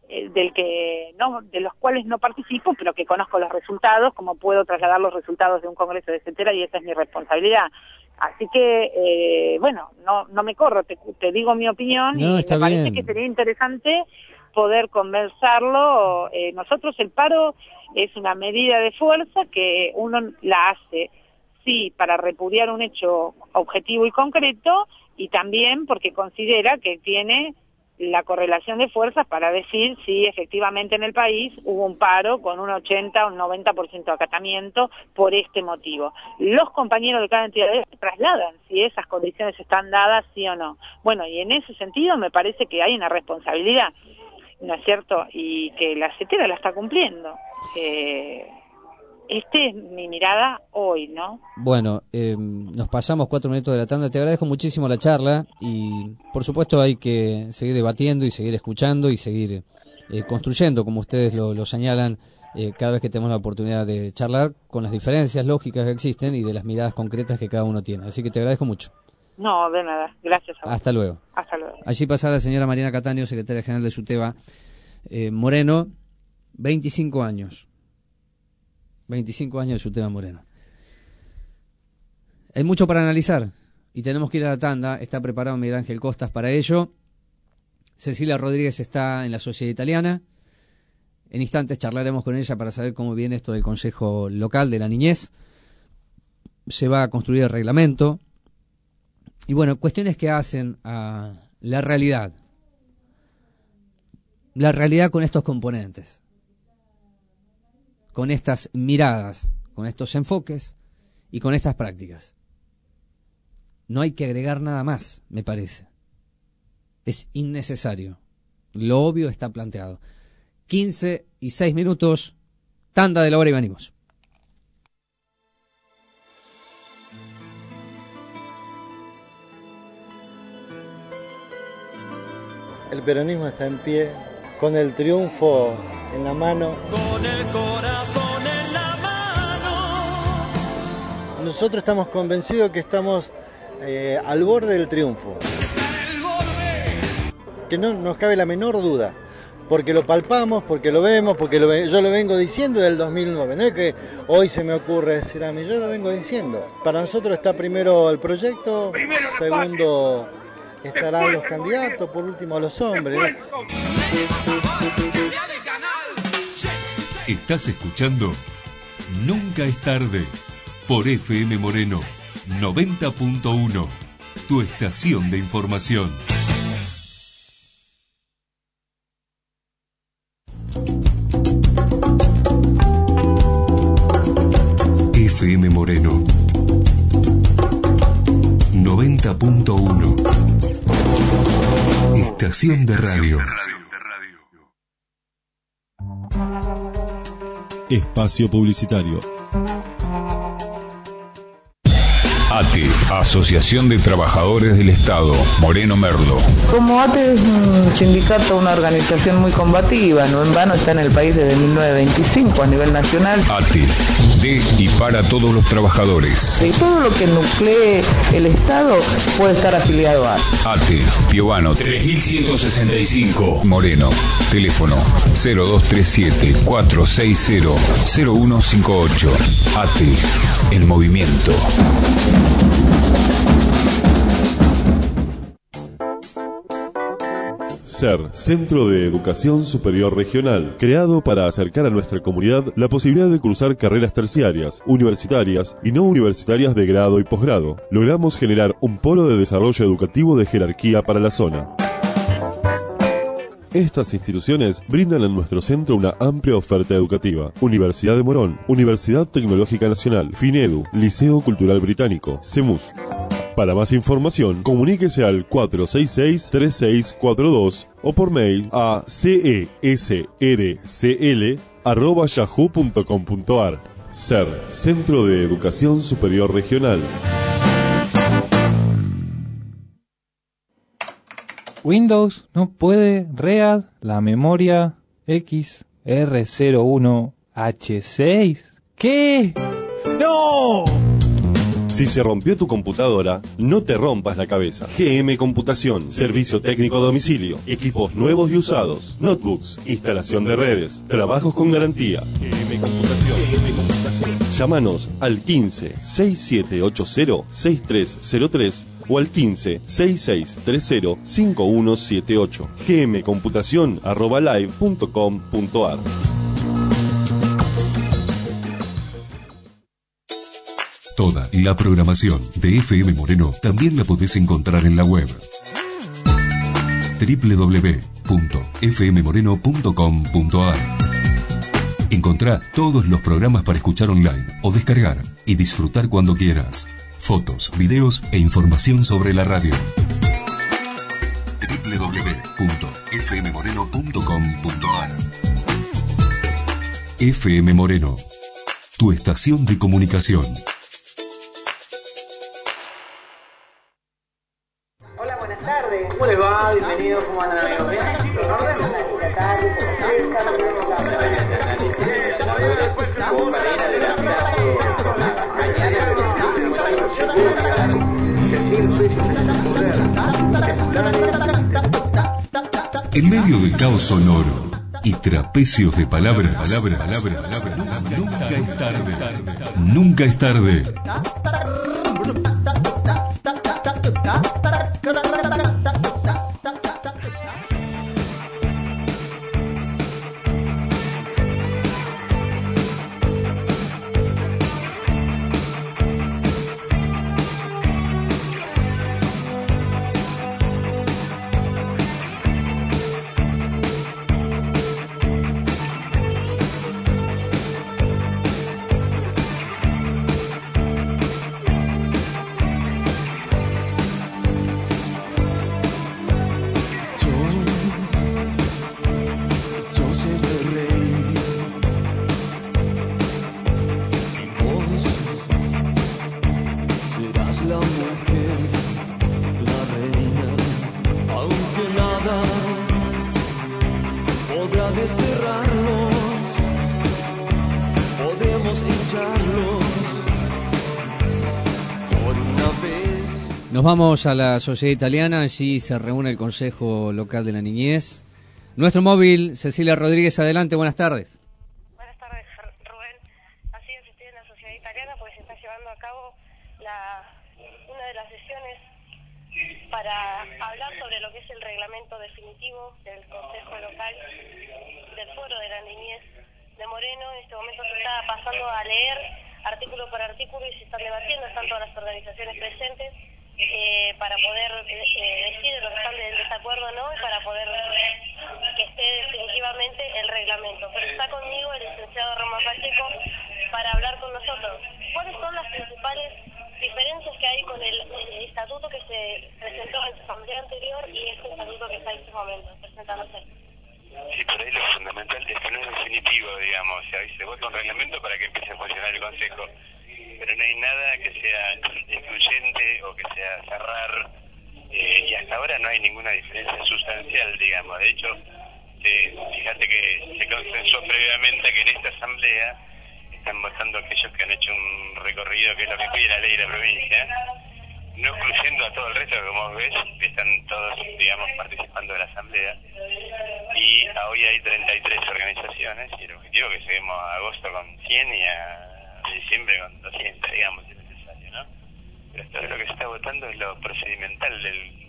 de los cuales no participo, pero que conozco los resultados, como puedo trasladar los resultados de un congreso de CETERA, y esa es mi responsabilidad. Así que, bueno, no me corro, te digo mi opinión, y me parece que sería interesante poder conversarlo. Nosotros el paro es una medida de fuerza que uno la hace, sí, para repudiar un hecho objetivo y concreto, y también porque considera que tiene la correlación de fuerzas para decir si efectivamente en el país hubo un paro con un 80 o un 90% de acatamiento por este motivo. Los compañeros de cada entidad trasladan si esas condiciones están dadas, sí o no. Bueno, y en ese sentido me parece que hay una responsabilidad, ¿no es cierto? Y que la CETERA la está cumpliendo. Es mi mirada hoy, ¿no? Bueno, nos pasamos 4 minutos de la tanda. Te agradezco muchísimo la charla y, por supuesto, hay que seguir debatiendo y seguir escuchando y seguir construyendo, como ustedes lo señalan, cada vez que tenemos la oportunidad de charlar con las diferencias lógicas que existen y de las miradas concretas que cada uno tiene. Así que te agradezco mucho. No, de nada. Gracias a vos. Hasta luego. Hasta luego. Allí pasa la señora Mariana Cataño, secretaria general de SUTEBA Moreno, 25 años. 25 años de SUTEBA Moreno. Hay mucho para analizar y tenemos que ir a la tanda. Está preparado Miguel Ángel Costas para ello. Cecilia Rodríguez está en la Sociedad Italiana. En instantes charlaremos con ella para saber cómo viene esto del Consejo Local de la Niñez. Se va a construir el reglamento. Y bueno, cuestiones que hacen a la realidad. La realidad con estos componentes, con estas miradas, con estos enfoques y con estas prácticas. No hay que agregar nada más, me parece. Es innecesario. Lo obvio está planteado. 15 y 6 minutos, tanda de la hora y venimos. El peronismo está en pie, con el triunfo en la mano. Con el corazón en la mano. Nosotros estamos convencidos que estamos al borde del triunfo. Que no nos cabe la menor duda. Porque lo palpamos, porque lo vemos, porque yo lo vengo diciendo desde el 2009. No es que hoy se me ocurre decir a mí, yo lo vengo diciendo. Para nosotros está primero el proyecto, segundo estarán los candidatos, por último los hombres, ¿no? Estás escuchando Nunca es tarde por FM Moreno 90.1, tu estación de información. FM Moreno 90.1, estación de radio. Espacio publicitario. ATE, Asociación de Trabajadores del Estado, Moreno Merlo. Como ATE es un sindicato, una organización muy combativa, no en vano está en el país desde 1925 a nivel nacional. ATE, de y para todos los trabajadores. Y todo lo que nuclee el Estado puede estar afiliado a ATE, Piovano 3165, Moreno. Teléfono 0237-460-0158. ATE, el movimiento. SER, Centro de Educación Superior Regional, creado para acercar a nuestra comunidad la posibilidad de cursar carreras terciarias, universitarias y no universitarias de grado y posgrado. Logramos generar un polo de desarrollo educativo de jerarquía para la zona. Estas instituciones brindan en nuestro centro una amplia oferta educativa. Universidad de Morón, Universidad Tecnológica Nacional, FINEDU, Liceo Cultural Británico, CEMUS. Para más información, comuníquese al 466-3642 o por mail a cesrcl@yahoo.com.ar. SER, Centro de Educación Superior Regional. Windows no puede READ la memoria XR01H6. ¿Qué? ¡No! Si se rompió tu computadora, no te rompas la cabeza. GM Computación, servicio técnico a domicilio, equipos nuevos y usados, notebooks, instalación de redes, trabajos con garantía. GM Computación. Llámanos al 15-6780-6303 o al 15-6630-5178. gmcomputacion@live.com.ar. Toda la programación de FM Moreno también la podés encontrar en la web www.fmmoreno.com.ar. Encontrá todos los programas para escuchar online o descargar y disfrutar cuando quieras. Fotos, videos e información sobre la radio. www.fmmoreno.com.ar. FM Moreno, tu estación de comunicación. Hola, buenas tardes. ¿Cómo les va? Bienvenidos. ¿Cómo andan, amigos? ¿Bien? En medio del caos sonoro y trapecios de palabras, nunca es tarde. Nunca es tarde. vamos a la Sociedad Italiana, allí se reúne el Consejo Local de la Niñez. Nuestro móvil, Cecilia Rodríguez, adelante, buenas tardes. Buenas tardes, Rubén. Así es, estoy en la Sociedad Italiana porque se está llevando a cabo una de las sesiones para hablar sobre lo que es el reglamento definitivo del Consejo Local del Foro de la Niñez de Moreno. En este momento se está pasando a leer artículo por artículo y se están debatiendo, están todas las organizaciones presentes para poder decir lo que están en desacuerdo, ¿no? Y para poder que esté definitivamente el reglamento. Pero está conmigo el licenciado Román Pacheco para hablar con nosotros. ¿Cuáles son las principales diferencias que hay con el estatuto que se presentó en la asamblea anterior y este estatuto que está en este momento presentándose? Sí, por ahí lo fundamental es que no es definitivo, digamos, o sea, hoy se vota un reglamento para que empiece a funcionar el Consejo, pero no hay nada que sea excluyente o que sea cerrar, y hasta ahora no hay ninguna diferencia sustancial, digamos. De hecho, fíjate que se consensó previamente que en esta asamblea están votando aquellos que han hecho un recorrido que es lo que pide la ley de la provincia, no excluyendo a todo el resto, que como ves, están todos, digamos, participando de la asamblea, y hoy hay 33 organizaciones, y el objetivo es que lleguemos a agosto con 100 y a diciembre con 200, digamos, si es necesario, ¿no? Pero hasta ahora lo que se está votando es lo procedimental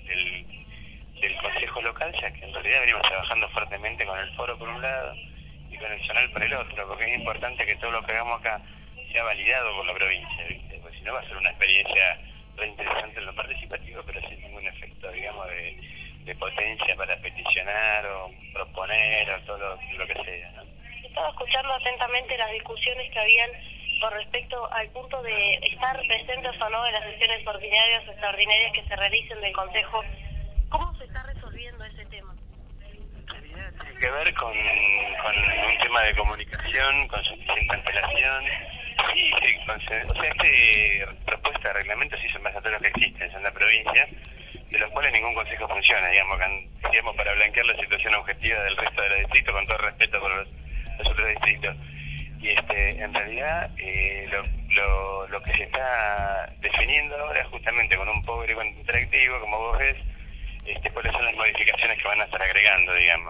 del Consejo Local, ya que en realidad venimos trabajando fuertemente con el foro por un lado y con el zonal por el otro, porque es importante que todo lo que hagamos acá sea validado por la provincia, ¿viste? Porque si no va a ser una experiencia re interesante en lo participativo, pero sin ningún efecto, digamos, de potencia para peticionar o proponer o todo lo que sea, ¿no? Estaba escuchando atentamente las discusiones que habían con respecto al punto de estar presentes o no en las sesiones ordinarias o extraordinarias que se realicen del Consejo. ¿Cómo se está resolviendo ese tema? Tiene que ver con un tema de comunicación, con suficiente antelación. Sí, o sea, esta propuesta de reglamento se hizo en base a todos los que existen en la provincia, de los cuales ningún consejo funciona, digamos, para blanquear la situación objetiva del resto de los distritos, con todo respeto por los otros distritos. Y en realidad lo que se está definiendo ahora, justamente con un pobre interactivo, como vos ves, cuáles son las modificaciones que van a estar agregando, digamos.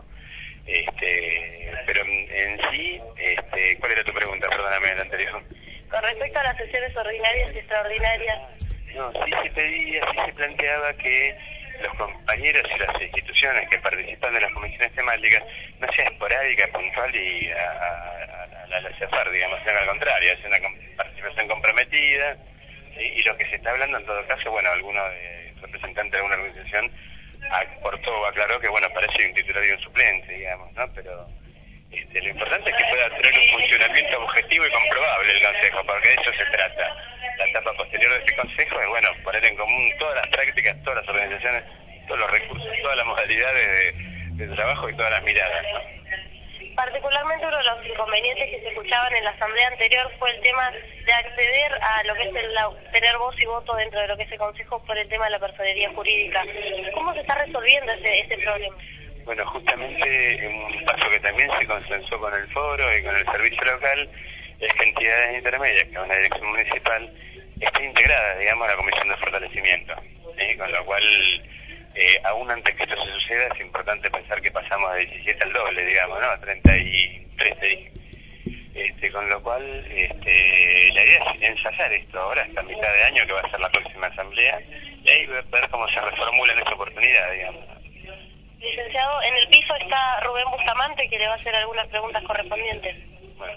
Pero en sí, ¿cuál era tu pregunta? Perdóname, la anterior. Con respecto a las sesiones ordinarias y extraordinarias. No, sí se pedía, sí se planteaba que los compañeros y las instituciones que participan de las comisiones temáticas no sea esporádica, puntual y a la CEFAR, digamos, sino al contrario, es una participación comprometida, ¿sí? Y lo que se está hablando en todo caso, bueno, alguno representante de alguna organización aportó o aclaró que, bueno, parece un titular y un suplente, digamos, ¿no? Pero lo importante es que pueda tener un funcionamiento objetivo y comprobable el Consejo, porque de eso se trata. La etapa posterior de este Consejo es, bueno, poner en común todas las prácticas, todas las organizaciones, todos los recursos, todas las modalidades de trabajo y todas las miradas, ¿no? Particularmente uno de los inconvenientes que se escuchaban en la asamblea anterior fue el tema de acceder a lo que es tener voz y voto dentro de lo que es el Consejo por el tema de la personería jurídica. ¿Cómo se está resolviendo ese problema? Bueno, justamente un paso que también se consensó con el foro y con el servicio local es que entidades intermedias, que es una dirección municipal, esté integrada, digamos, a la Comisión de Fortalecimiento, ¿sí? Con lo cual, aún antes que esto se suceda, es importante pensar que pasamos de 17 al doble, digamos, ¿no? A 33, te dije. Con lo cual, la idea es ensayar esto ahora hasta mitad de año, que va a ser la próxima asamblea, y ahí ver cómo se reformula en esta oportunidad, digamos. Licenciado, en el piso está Rubén Bustamante, que le va a hacer algunas preguntas correspondientes. Bueno.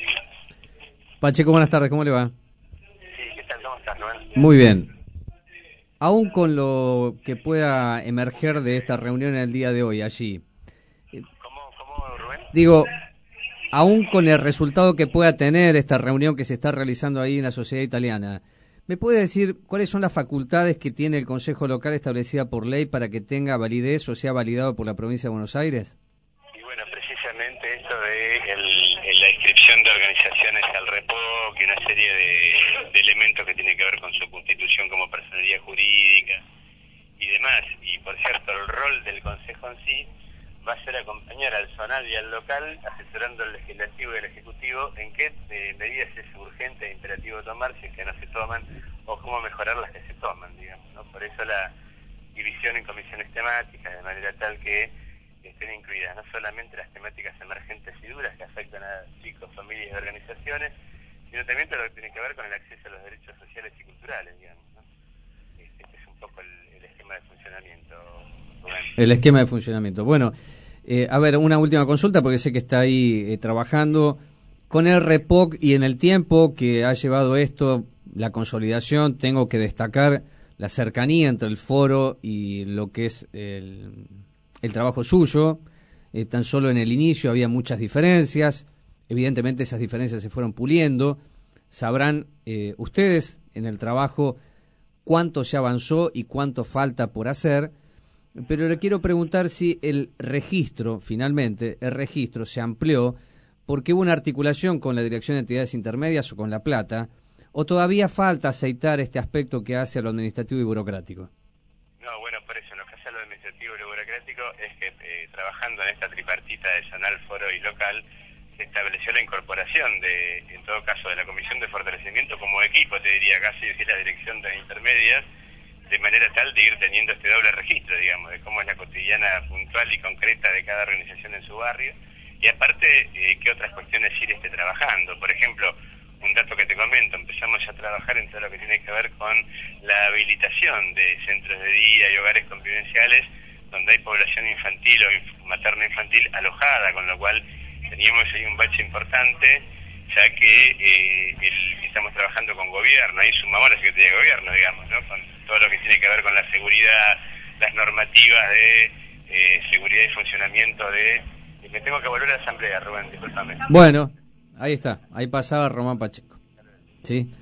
Pacheco, buenas tardes, ¿cómo le va? Sí, ¿qué tal? ¿Cómo estás, Rubén? Muy bien. Aún con lo que pueda emerger de esta reunión en el día de hoy, allí. ¿Cómo, Rubén? Digo, aún con el resultado que pueda tener esta reunión que se está realizando ahí en la Sociedad Italiana, ¿me puede decir cuáles son las facultades que tiene el Consejo Local establecida por ley para que tenga validez o sea validado por la Provincia de Buenos Aires? Y bueno, precisamente esto de la inscripción de organizaciones al REPOC y una serie de elementos que tienen que ver con su constitución como personería jurídica y demás. Y por cierto, el rol del Consejo en sí va a ser acompañar al zonal y al local, asesorando al legislativo y al ejecutivo en qué medidas es urgente e imperativo tomar, si es que no se toman, o cómo mejorar las que se toman, digamos, ¿no? Por eso división en comisiones temáticas, de manera tal que estén incluidas no solamente las temáticas emergentes y duras que afectan a chicos, familias y organizaciones, sino también todo lo que tiene que ver con el acceso a los derechos sociales y culturales, digamos, ¿no? Este es un poco el esquema de funcionamiento, Rubén. El esquema de funcionamiento. Bueno, a ver, una última consulta, porque sé que está ahí trabajando con el REPOC y en el tiempo que ha llevado esto, la consolidación, tengo que destacar la cercanía entre el foro y lo que es el trabajo suyo. Tan solo en el inicio había muchas diferencias, evidentemente esas diferencias se fueron puliendo. Sabrán ustedes en el trabajo cuánto se avanzó y cuánto falta por hacer, pero le quiero preguntar si el registro, finalmente, el registro se amplió porque hubo una articulación con la Dirección de Entidades Intermedias o con La Plata, o todavía falta aceitar este aspecto que hace a lo administrativo y burocrático. No, bueno, por eso, en lo que hace a lo administrativo y lo burocrático es que trabajando en esta tripartita de zonal, foro y local, se estableció la incorporación en todo caso, de la Comisión de Fortalecimiento como equipo, te diría casi, decir, la Dirección de Intermedias, de manera tal de ir teniendo este doble registro, digamos, de cómo es la cotidiana puntual y concreta de cada organización en su barrio, y aparte, qué otras cuestiones ir trabajando. Por ejemplo, un dato que te comento, empezamos a trabajar en todo lo que tiene que ver con la habilitación de centros de día y hogares convivenciales donde hay población infantil o materno-infantil alojada, con lo cual teníamos ahí un bache importante, ya que estamos trabajando con gobierno, ahí sumamos la Secretaría de Gobierno, digamos, ¿no? Con todo lo que tiene que ver con la seguridad, las normativas de seguridad y funcionamiento me tengo que volver a la asamblea, Rubén, discúlpame. Bueno, ahí está, ahí pasaba Román Pacheco. ¿Sí?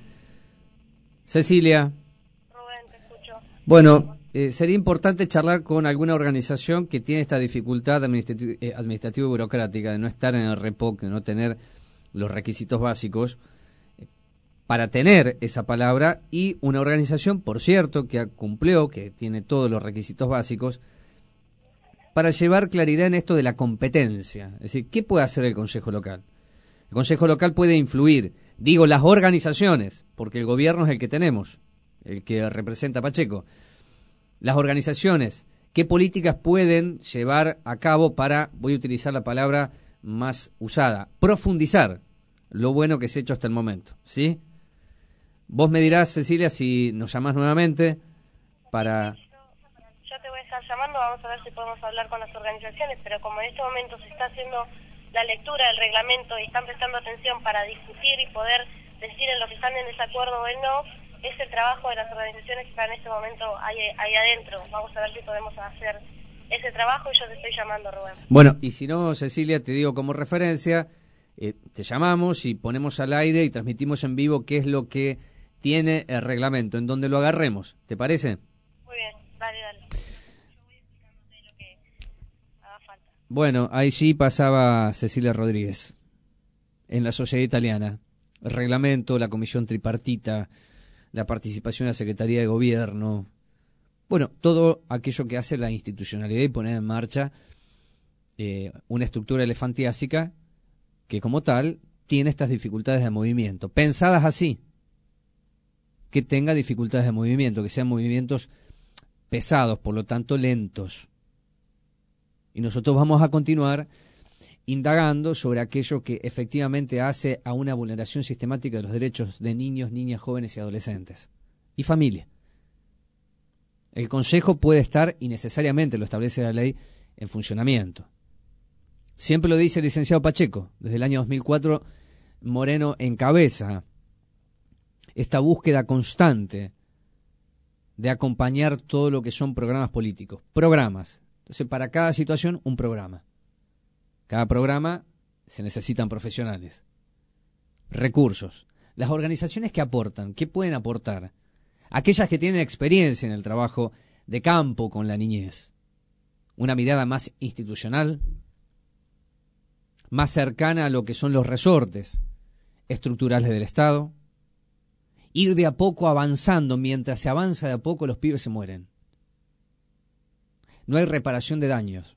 Cecilia. Rubén, te escucho. Bueno, sería importante charlar con alguna organización que tiene esta dificultad administrativa y burocrática de no estar en el REPOC, de no tener los requisitos básicos para tener esa palabra, y una organización, por cierto, que cumplió, que tiene todos los requisitos básicos, para llevar claridad en esto de la competencia. Es decir, ¿qué puede hacer el Consejo Local? El Consejo Local puede influir, digo, las organizaciones, porque el gobierno es el que tenemos, el que representa a Pacheco. Las organizaciones, ¿qué políticas pueden llevar a cabo para, voy a utilizar la palabra más usada, profundizar lo bueno que se ha hecho hasta el momento? ¿Sí? Vos me dirás, Cecilia, si nos llamás nuevamente para... Yo te voy a estar llamando, vamos a ver si podemos hablar con las organizaciones, pero como en este momento se está haciendo la lectura del reglamento y están prestando atención para discutir y poder decir en lo que están en desacuerdo o en no, es el trabajo de las organizaciones que están en este momento ahí adentro. Vamos a ver si podemos hacer ese trabajo y yo te estoy llamando, Rubén. Bueno, y si no, Cecilia, te digo como referencia, te llamamos y ponemos al aire y transmitimos en vivo qué es lo que tiene el reglamento, en donde lo agarremos. ¿Te parece? Muy bien, dale. Yo voy explicándote lo que haga falta. Bueno, ahí sí pasaba Cecilia Rodríguez, en la Sociedad Italiana. El reglamento, la comisión tripartita, la participación de la Secretaría de Gobierno, bueno, todo aquello que hace la institucionalidad y poner en marcha una estructura elefantiásica que como tal tiene estas dificultades de movimiento, pensadas así, que tenga dificultades de movimiento, que sean movimientos pesados, por lo tanto lentos. Y nosotros vamos a continuar indagando sobre aquello que efectivamente hace a una vulneración sistemática de los derechos de niños, niñas, jóvenes y adolescentes. Y familia. El Consejo puede estar, y necesariamente lo establece la ley, en funcionamiento. Siempre lo dice el licenciado Pacheco. Desde el año 2004, Moreno encabeza esta búsqueda constante de acompañar todo lo que son programas políticos. Programas. Entonces, para cada situación, un programa. Cada programa se necesitan profesionales, recursos. Las organizaciones que aportan, ¿qué pueden aportar? Aquellas que tienen experiencia en el trabajo de campo con la niñez. Una mirada más institucional, más cercana a lo que son los resortes estructurales del Estado. Ir de a poco avanzando, mientras se avanza de a poco los pibes se mueren. No hay reparación de daños.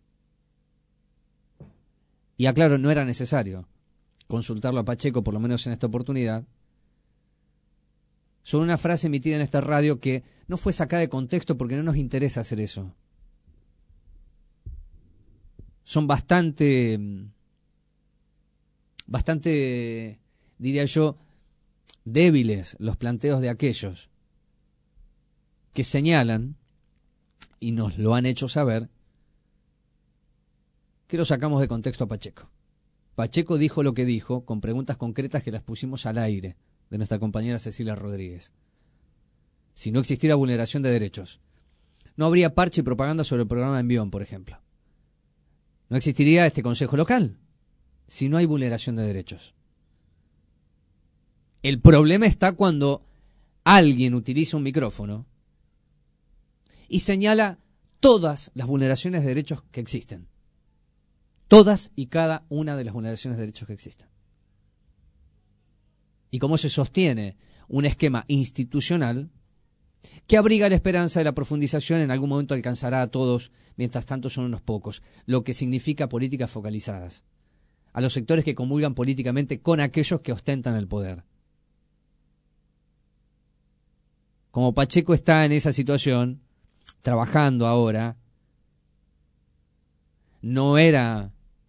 Y aclaro, no era necesario consultarlo a Pacheco, por lo menos en esta oportunidad, sobre una frase emitida en esta radio que no fue sacada de contexto porque no nos interesa hacer eso. Son bastante, diría yo, débiles los planteos de aquellos que señalan, y nos lo han hecho saber, que lo sacamos de contexto a Pacheco. Pacheco dijo lo que dijo, con preguntas concretas que las pusimos al aire, de nuestra compañera Cecilia Rodríguez. Si no existiera vulneración de derechos, no habría parche y propaganda sobre el programa Envión, por ejemplo. No existiría este consejo local, si no hay vulneración de derechos. El problema está cuando alguien utiliza un micrófono y señala todas las vulneraciones de derechos que existen. Todas y cada una de las vulneraciones de derechos que existen. Y cómo se sostiene un esquema institucional que abriga la esperanza de la profundización, en algún momento alcanzará a todos, mientras tanto son unos pocos, lo que significa políticas focalizadas, a los sectores que comulgan políticamente con aquellos que ostentan el poder. Como Pacheco está en esa situación, trabajando ahora, no era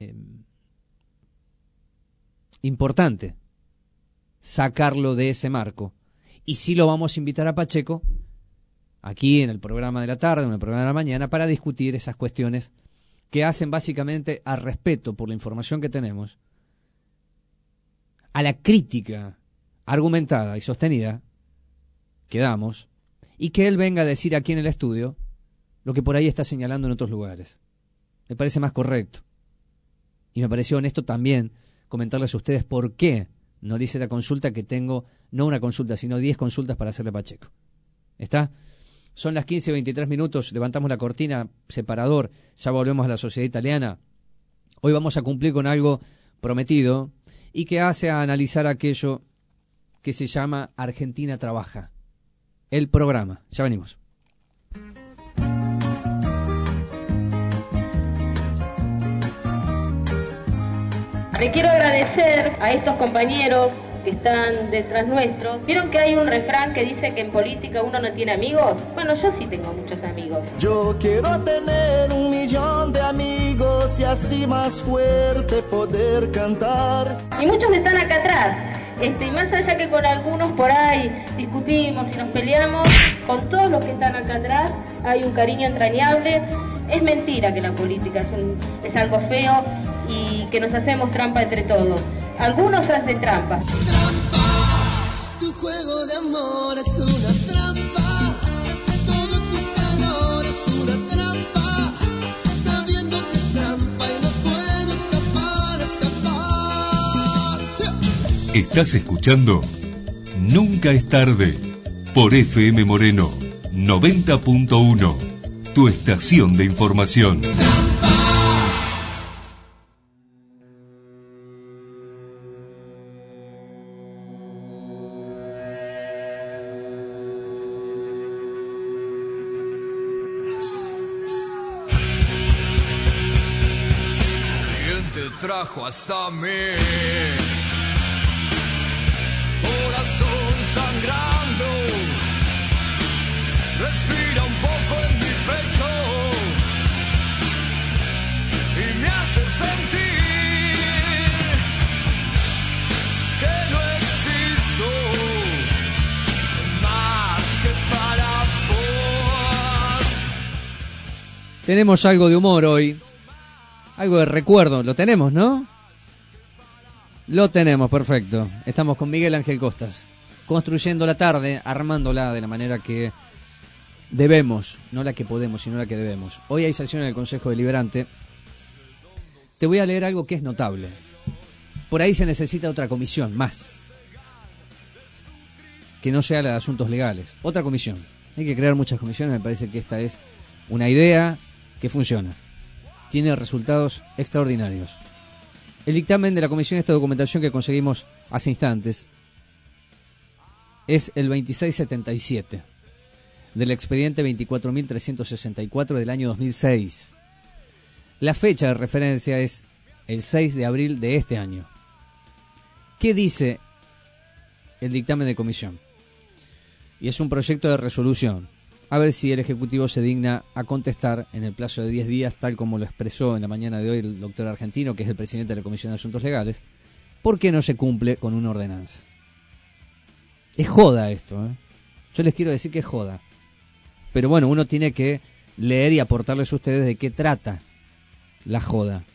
importante sacarlo de ese marco. Y sí lo vamos a invitar a Pacheco, aquí en el programa de la tarde, en el programa de la mañana, para discutir esas cuestiones que hacen básicamente al respeto por la información que tenemos, a la crítica argumentada y sostenida que damos, y que él venga a decir aquí en el estudio lo que por ahí está señalando en otros lugares. Me parece más correcto. Y me pareció honesto también comentarles a ustedes por qué no le hice la consulta que tengo, no una consulta, sino 10 consultas para hacerle a Pacheco. ¿Está? Son las 15:23, levantamos la cortina, separador, ya volvemos a la sociedad italiana. Hoy vamos a cumplir con algo prometido y que hace a analizar aquello que se llama Argentina Trabaja. El programa. Ya venimos. Le quiero agradecer a estos compañeros que están detrás nuestros. ¿Vieron que hay un refrán que dice que en política uno no tiene amigos? Bueno, yo sí tengo muchos amigos. Yo quiero tener 1 millón de amigos y así más fuerte poder cantar. Y muchos están acá atrás. Y más allá que con algunos por ahí discutimos y nos peleamos, con todos los que están acá atrás hay un cariño entrañable. Es mentira que la política es algo feo y que nos hacemos trampa entre todos. Algunos hacen trampa. Trampa, tu juego de amor es una trampa. Todo tu calor es una trampa. Sabiendo que es trampa y no puedo escapar. Estás escuchando Nunca es tarde por FM Moreno 90.1, tu estación de información. Trajo hasta mí, corazón sangrando, respira un poco en mi pecho y me hace sentir que no existo más que para vos. Tenemos algo de humor hoy. Algo de recuerdo, lo tenemos, ¿no? Lo tenemos, perfecto. Estamos con Miguel Ángel Costas, construyendo la tarde, armándola de la manera que debemos, no la que podemos, sino la que debemos. Hoy hay sesión en el Consejo Deliberante. Te voy a leer algo que es notable. Por ahí se necesita otra comisión, más. Que no sea la de asuntos legales. Otra comisión. Hay que crear muchas comisiones, me parece que esta es una idea que funciona. Tiene resultados extraordinarios. El dictamen de la comisión de esta documentación que conseguimos hace instantes es el 2677 del expediente 24.364 del año 2006. La fecha de referencia es el 6 de abril de este año. ¿Qué dice el dictamen de comisión? Y es un proyecto de resolución. A ver si el Ejecutivo se digna a contestar en el plazo de 10 días, tal como lo expresó en la mañana de hoy el doctor Argentino, que es el presidente de la Comisión de Asuntos Legales, ¿por qué no se cumple con una ordenanza? Es joda esto, ¿eh? Yo les quiero decir que es joda. Pero bueno, uno tiene que leer y aportarles a ustedes de qué trata la joda.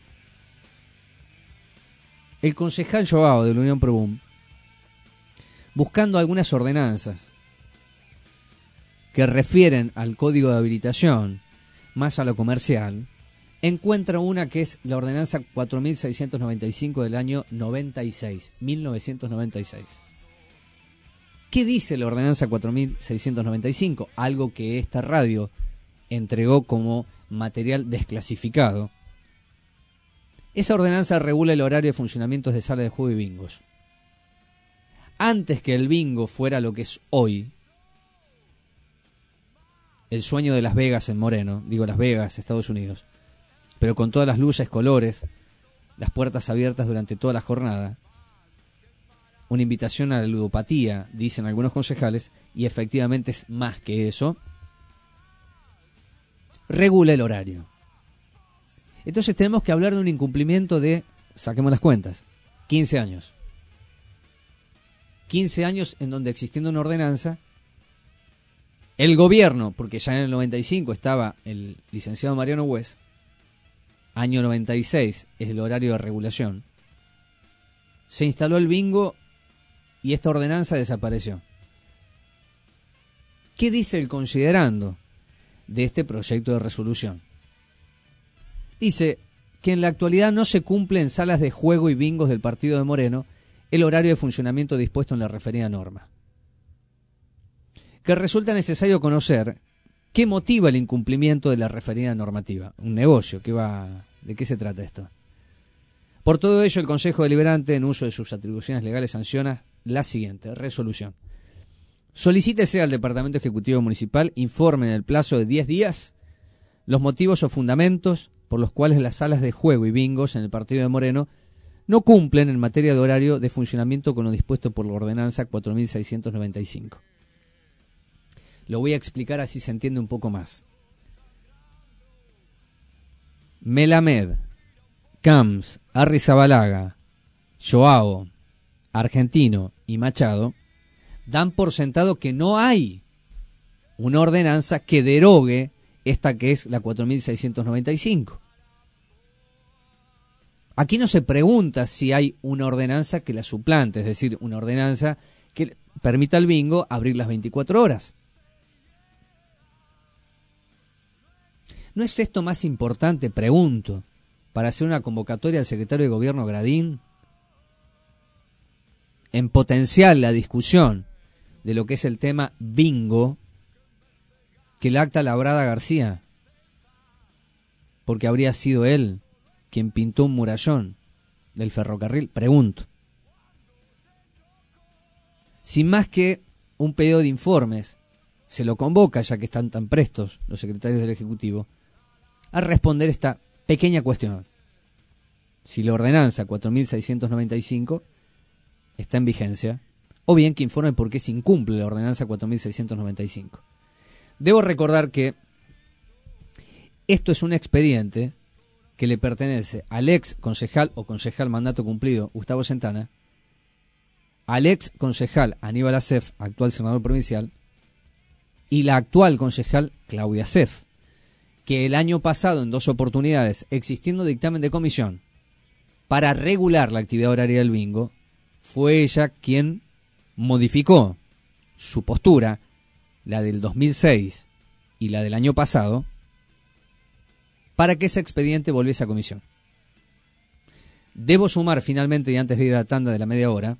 El concejal Joao de la Unión Probum, buscando algunas ordenanzas que refieren al código de habilitación, más a lo comercial, encuentra una que es la ordenanza 4695 del año 1996. ¿Qué dice la ordenanza 4695? Algo que esta radio entregó como material desclasificado. Esa ordenanza regula el horario de funcionamiento de salas de juego y bingos. Antes que el bingo fuera lo que es hoy, el sueño de Las Vegas en Moreno, digo Las Vegas, Estados Unidos, pero con todas las luces, colores, las puertas abiertas durante toda la jornada, una invitación a la ludopatía, dicen algunos concejales, y efectivamente es más que eso, regula el horario. Entonces tenemos que hablar de un incumplimiento de, saquemos las cuentas, 15 años. 15 años en donde, existiendo una ordenanza, el gobierno, porque ya en el 95 estaba el licenciado Mariano Hues, año 96 es el horario de regulación, se instaló el bingo y esta ordenanza desapareció. ¿Qué dice el considerando de este proyecto de resolución? Dice que en la actualidad no se cumple en salas de juego y bingos del partido de Moreno el horario de funcionamiento dispuesto en la referida norma. Que resulta necesario conocer qué motiva el incumplimiento de la referida normativa. Un negocio, ¿de qué se trata esto? Por todo ello, el Consejo Deliberante, en uso de sus atribuciones legales, sanciona la siguiente resolución. Solicítese al Departamento Ejecutivo Municipal informe en el plazo de 10 días los motivos o fundamentos por los cuales las salas de juego y bingos en el partido de Moreno no cumplen en materia de horario de funcionamiento con lo dispuesto por la ordenanza 4695. Lo voy a explicar así se entiende un poco más. Melamed, Camps, Arrizabalaga, Joao, Argentino y Machado dan por sentado que no hay una ordenanza que derogue esta que es la 4695. Aquí no se pregunta si hay una ordenanza que la suplante, es decir, una ordenanza que permita al bingo abrir las 24 horas. ¿No es esto más importante, pregunto, para hacer una convocatoria al secretario de Gobierno Gradín? En potencial la discusión de lo que es el tema bingo, que el acta Labrada García, porque habría sido él quien pintó un murallón del ferrocarril, pregunto. Sin más que un pedido de informes, se lo convoca, ya que están tan prestos los secretarios del Ejecutivo, a responder esta pequeña cuestión. Si la ordenanza 4695 está en vigencia, o bien que informe por qué se incumple la ordenanza 4695. Debo recordar que esto es un expediente que le pertenece al ex concejal o concejal mandato cumplido Gustavo Sentana, al ex concejal Aníbal Acef, actual senador provincial, y la actual concejal Claudia Acef, que el año pasado en 2 oportunidades, existiendo dictamen de comisión para regular la actividad horaria del bingo, fue ella quien modificó su postura, la del 2006 y la del año pasado, para que ese expediente volviese a comisión. Debo sumar finalmente, y antes de ir a la tanda de la media hora,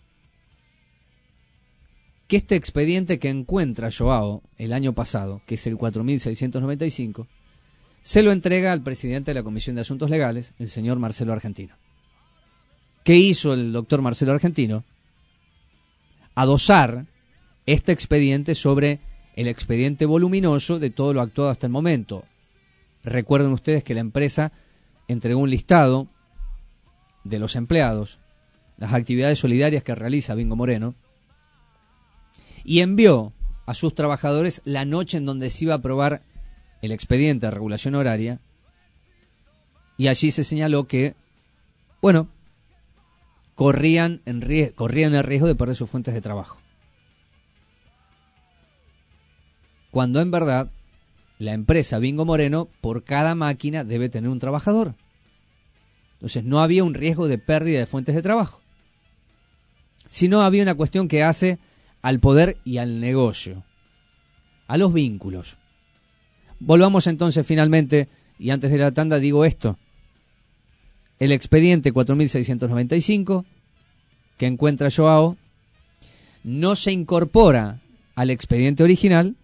que este expediente que encuentra Joao el año pasado, que es el 4695, se lo entrega al presidente de la Comisión de Asuntos Legales, el señor Marcelo Argentino. ¿Qué hizo el doctor Marcelo Argentino? Adosar este expediente sobre el expediente voluminoso de todo lo actuado hasta el momento. Recuerden ustedes que la empresa entregó un listado de los empleados, las actividades solidarias que realiza Bingo Moreno, y envió a sus trabajadores la noche en donde se iba a aprobar el expediente de regulación horaria, y allí se señaló que, bueno, corrían el riesgo de perder sus fuentes de trabajo. Cuando en verdad la empresa Bingo Moreno, por cada máquina, debe tener un trabajador. Entonces no había un riesgo de pérdida de fuentes de trabajo, sino había una cuestión que hace al poder y al negocio, a los vínculos. Volvamos entonces finalmente, y antes de la tanda digo esto: el expediente 4695 que encuentra Joao no se incorpora al expediente original.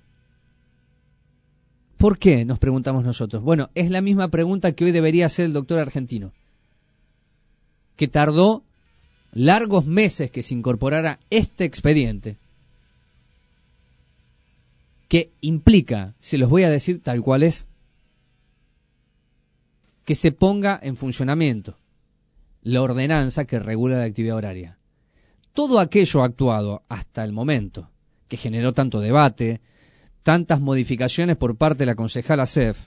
¿Por qué?, nos preguntamos nosotros. Bueno, es la misma pregunta que hoy debería hacer el doctor argentino, que tardó largos meses que se incorporara este expediente, que implica, se los voy a decir tal cual es, que se ponga en funcionamiento la ordenanza que regula la actividad horaria. Todo aquello actuado hasta el momento, que generó tanto debate, tantas modificaciones por parte de la concejala CEF,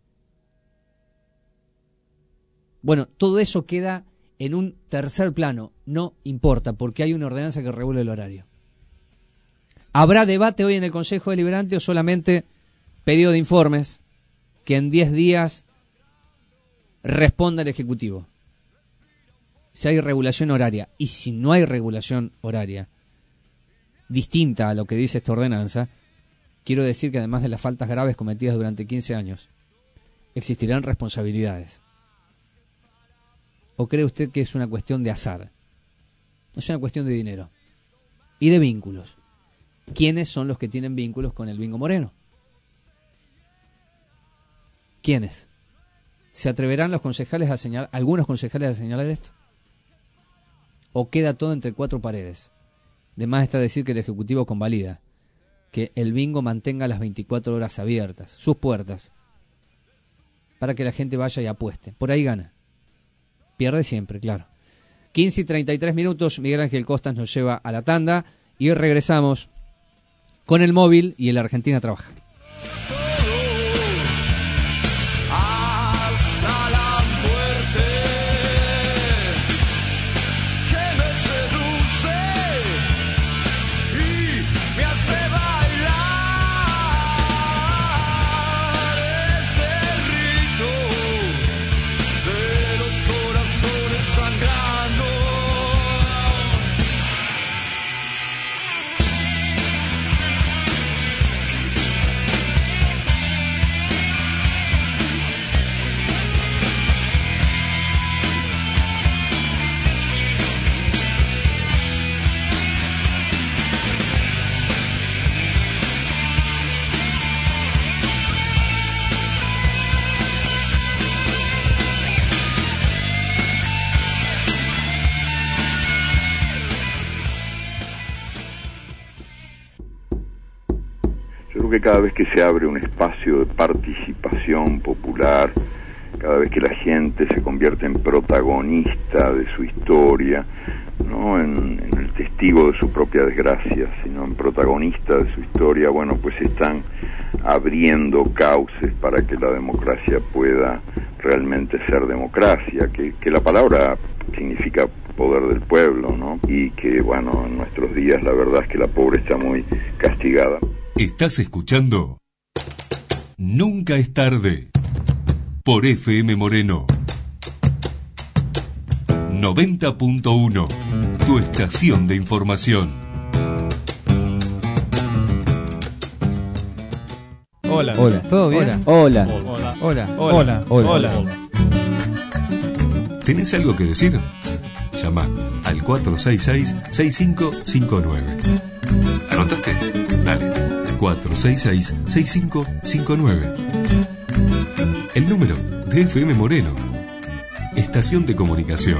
bueno, todo eso queda en un tercer plano, no importa, porque hay una ordenanza que regula el horario. ¿Habrá debate hoy en el Consejo Deliberante o solamente pedido de informes que en 10 días responda el Ejecutivo? Si hay regulación horaria, y si no hay regulación horaria distinta a lo que dice esta ordenanza, quiero decir que además de las faltas graves cometidas durante 15 años, existirán responsabilidades. ¿O cree usted que es una cuestión de azar? No es una cuestión de dinero y de vínculos. ¿Quiénes son los que tienen vínculos con el Bingo Moreno? ¿Quiénes? ¿Se atreverán los concejales a señalar, algunos concejales a señalar esto? ¿O queda todo entre cuatro paredes? De más está decir que el Ejecutivo convalida que el bingo mantenga las 24 horas abiertas, sus puertas, para que la gente vaya y apueste. Por ahí gana. Pierde siempre, claro. 15 y 33 minutos, Miguel Ángel Costas nos lleva a la tanda y regresamos con el móvil y el Argentina Trabaja. Que cada vez que se abre un espacio de participación popular, cada vez que la gente se convierte en protagonista de su historia, no en el testigo de su propia desgracia, sino en protagonista de su historia, bueno, pues están abriendo cauces para que la democracia pueda realmente ser democracia, que la palabra significa poder del pueblo, ¿no? Y que, bueno, en nuestros días la verdad es que la pobre está muy castigada. Estás escuchando Nunca es tarde por FM Moreno 90.1, tu estación de información. Hola. Hola. ¿Todo bien? Hola. Hola. Hola. Hola. ¿Tenés algo que decir? Llama al 466-6559. ¿Anotaste? Dale. 466-6559. El número de FM Moreno. Estación de comunicación.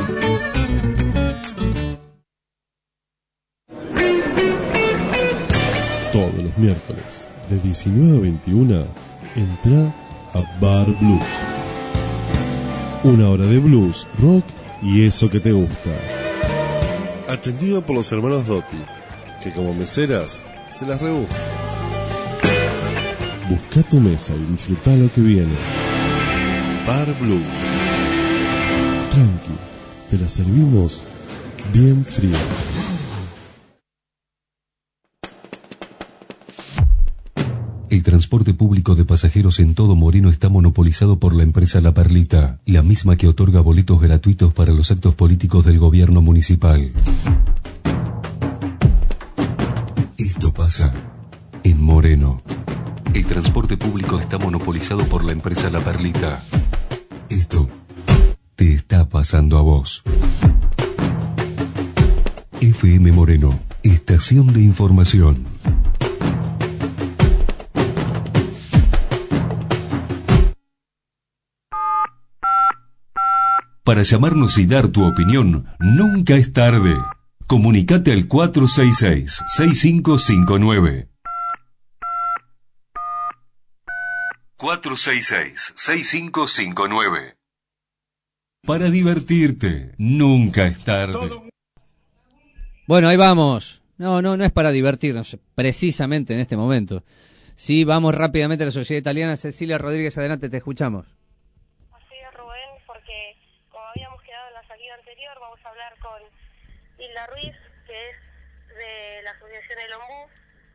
Todos los miércoles, de 19 a 21, entra a Bar Blues. Una hora de blues, rock y eso que te gusta. Atendido por los hermanos Dotti, que como meseras se las rebusca. Busca tu mesa y disfruta lo que viene. Bar Blues. Tranqui, te la servimos bien fría. El transporte público de pasajeros en todo Moreno está monopolizado por la empresa La Perlita, la misma que otorga boletos gratuitos para los actos políticos del gobierno municipal. Esto pasa en Moreno. El transporte público está monopolizado por la empresa La Perlita. Esto te está pasando a vos. FM Moreno, estación de información. Para llamarnos y dar tu opinión, nunca es tarde. Comunicate al 466-6559. 466-6559. Para divertirte, nunca es tarde. Bueno, ahí vamos. No es para divertirnos, precisamente en este momento. Sí, vamos rápidamente a la sociedad italiana. Cecilia Rodríguez, adelante, te escuchamos. Así es, Rubén, porque como habíamos quedado en la salida anterior, vamos a hablar con Hilda Ruiz, que es de la Asociación El Ombú.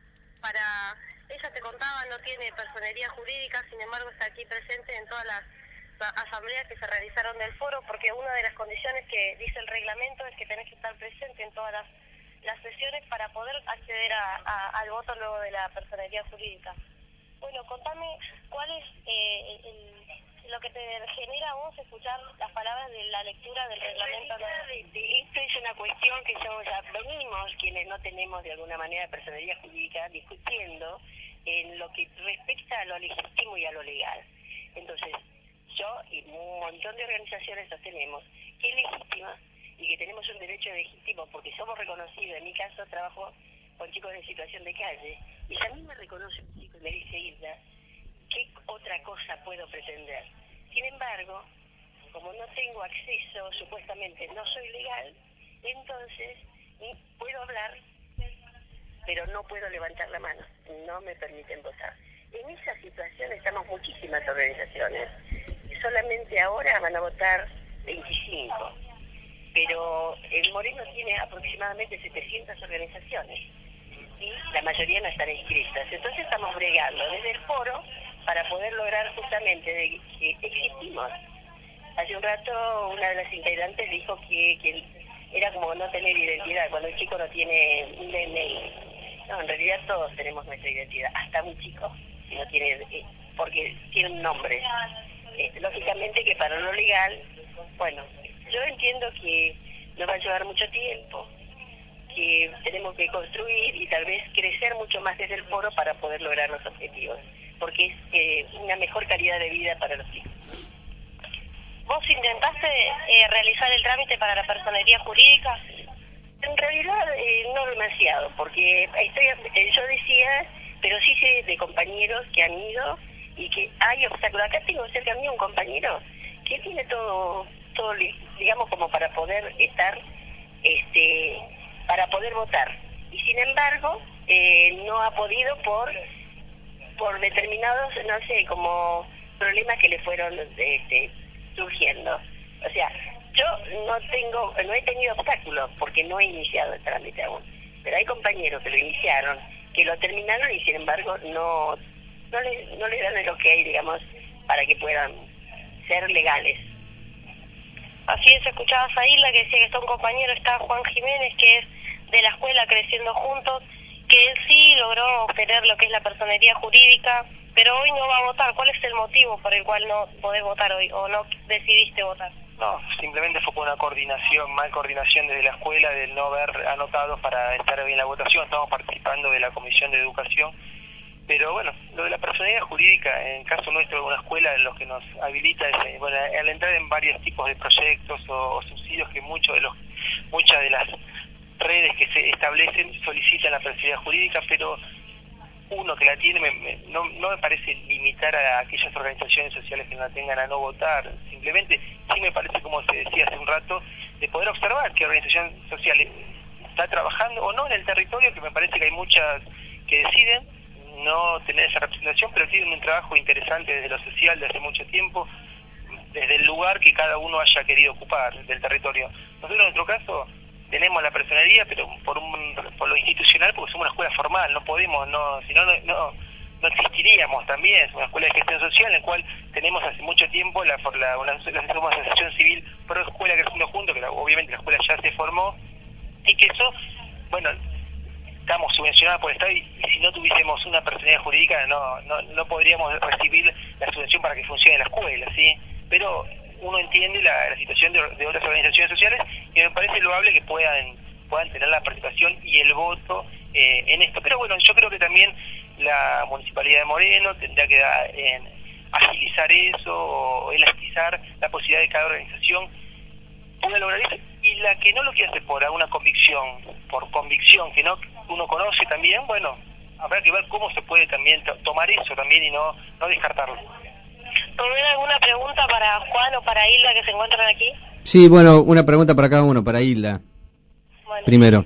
Ella te contaba, no tiene personería jurídica, sin embargo está aquí presente en todas las asambleas que se realizaron del foro, porque una de las condiciones que dice el reglamento es que tenés que estar presente en todas las sesiones para poder acceder al voto luego de la personería jurídica. Bueno, contame cuál es lo que te genera a vos escuchar las palabras de la lectura del reglamento. Esto es una cuestión que ya venimos, quienes no tenemos de alguna manera personería jurídica, discutiendo en lo que respecta a lo legítimo y a lo legal. Entonces, yo y un montón de organizaciones sostenemos que es legítima y que tenemos un derecho legítimo porque somos reconocidos. En mi caso trabajo con chicos en situación de calle y si a mí me reconoce un chico y me dice Hilda, ¿qué otra cosa puedo pretender? Sin embargo, como no tengo acceso, supuestamente no soy legal, entonces puedo hablar, pero no puedo levantar la mano, no me permiten votar. En esa situación estamos muchísimas organizaciones, solamente ahora van a votar 25, pero el Moreno tiene aproximadamente 700 organizaciones y la mayoría no están inscritas, entonces estamos bregando desde el foro para poder lograr justamente que existimos. Hace un rato una de las integrantes dijo que era como no tener identidad, cuando el chico no tiene un DNI. No, en realidad todos tenemos nuestra identidad, hasta un chico, si no tiene, porque tiene un nombre. Lógicamente que para lo legal, bueno, yo entiendo que nos va a llevar mucho tiempo, que tenemos que construir y tal vez crecer mucho más desde el foro para poder lograr los objetivos, porque es una mejor calidad de vida para los chicos. ¿Vos intentaste realizar el trámite para la personería jurídica? En realidad no demasiado, porque yo decía, pero sí sé de compañeros que han ido y que hay obstáculos. Acá tengo cerca de mí un compañero que tiene todo digamos, como para poder estar, para poder votar. Y sin embargo, no ha podido por determinados, no sé, como problemas que le fueron surgiendo. O sea, yo no he tenido obstáculos porque no he iniciado el trámite aún. Pero hay compañeros que lo iniciaron, que lo terminaron y sin embargo no les dan el ok, digamos, para que puedan ser legales. Así es, escuchabas a Hilda que decía que está un compañero, está Juan Jiménez, que es de la escuela Creciendo Juntos, que él sí logró obtener lo que es la personería jurídica, pero hoy no va a votar. ¿Cuál es el motivo por el cual no podés votar hoy o no decidiste votar? No, simplemente fue por una mal coordinación desde la escuela, del no haber anotado para estar bien en la votación. Estamos participando de la Comisión de Educación, pero bueno, lo de la personalidad jurídica, en el caso nuestro de una escuela, en lo que nos habilita es, al entrar en varios tipos de proyectos o subsidios que muchas de las redes que se establecen solicitan la personalidad jurídica, pero uno que la tiene no me parece limitar a aquellas organizaciones sociales que no la tengan a no votar. Simplemente sí me parece, como se decía hace un rato, de poder observar qué organización social está trabajando o no en el territorio, que me parece que hay muchas que deciden no tener esa representación, pero tienen un trabajo interesante desde lo social, desde hace mucho tiempo, desde el lugar que cada uno haya querido ocupar del territorio. Nosotros en nuestro caso tenemos la personería, pero por lo institucional, porque somos una escuela formal, no podemos, si no existiríamos también. Es una escuela de gestión social en la cual tenemos hace mucho tiempo somos una asociación civil pro escuela creciendo juntos, que obviamente la escuela ya se formó, y que eso, bueno, estamos subvencionados por el Estado, y si no tuviésemos una personalidad jurídica no podríamos recibir la subvención para que funcione la escuela, ¿sí? Pero uno entiende la situación de otras organizaciones sociales, y me parece loable que puedan tener la participación y el voto en esto. Pero bueno, yo creo que también la Municipalidad de Moreno tendrá que agilizar eso, o elastizar la posibilidad de cada organización pueda lograr eso, y la que no lo quiere hacer por alguna convicción que no uno conoce también, bueno, habrá que ver cómo se puede también tomar eso también y no descartarlo. ¿Rubén, alguna pregunta para Juan o para Hilda que se encuentran aquí? Sí, bueno, una pregunta para cada uno, para Hilda. Bueno. Primero.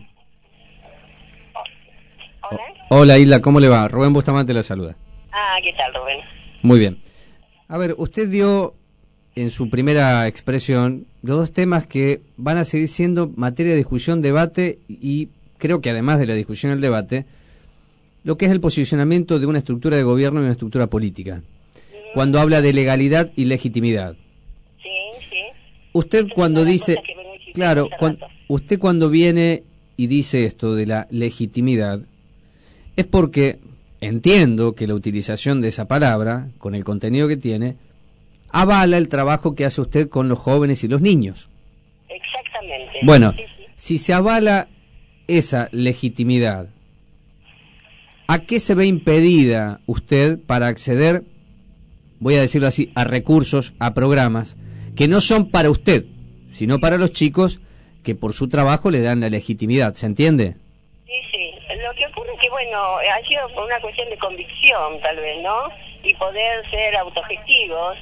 ¿Hola? Hola Hilda, ¿cómo le va? Rubén Bustamante la saluda. ¿Qué tal, Rubén? Muy bien. A ver, usted dio en su primera expresión los dos temas que van a seguir siendo materia de discusión, debate, y creo que además de la discusión y el debate, lo que es el posicionamiento de una estructura de gobierno y una estructura política, cuando habla de legalidad y legitimidad. Sí. Usted cuando dice, claro, usted cuando viene y dice esto de la legitimidad, es porque entiendo que la utilización de esa palabra, con el contenido que tiene, avala el trabajo que hace usted con los jóvenes y los niños. Exactamente. Bueno, si se avala esa legitimidad, ¿a qué se ve impedida usted para acceder, voy a decirlo así, a recursos, a programas, que no son para usted, sino para los chicos que por su trabajo le dan la legitimidad? ¿Se entiende? Sí. Lo que ocurre es que, bueno, ha sido por una cuestión de convicción, tal vez, ¿no? Y poder ser autogestivos.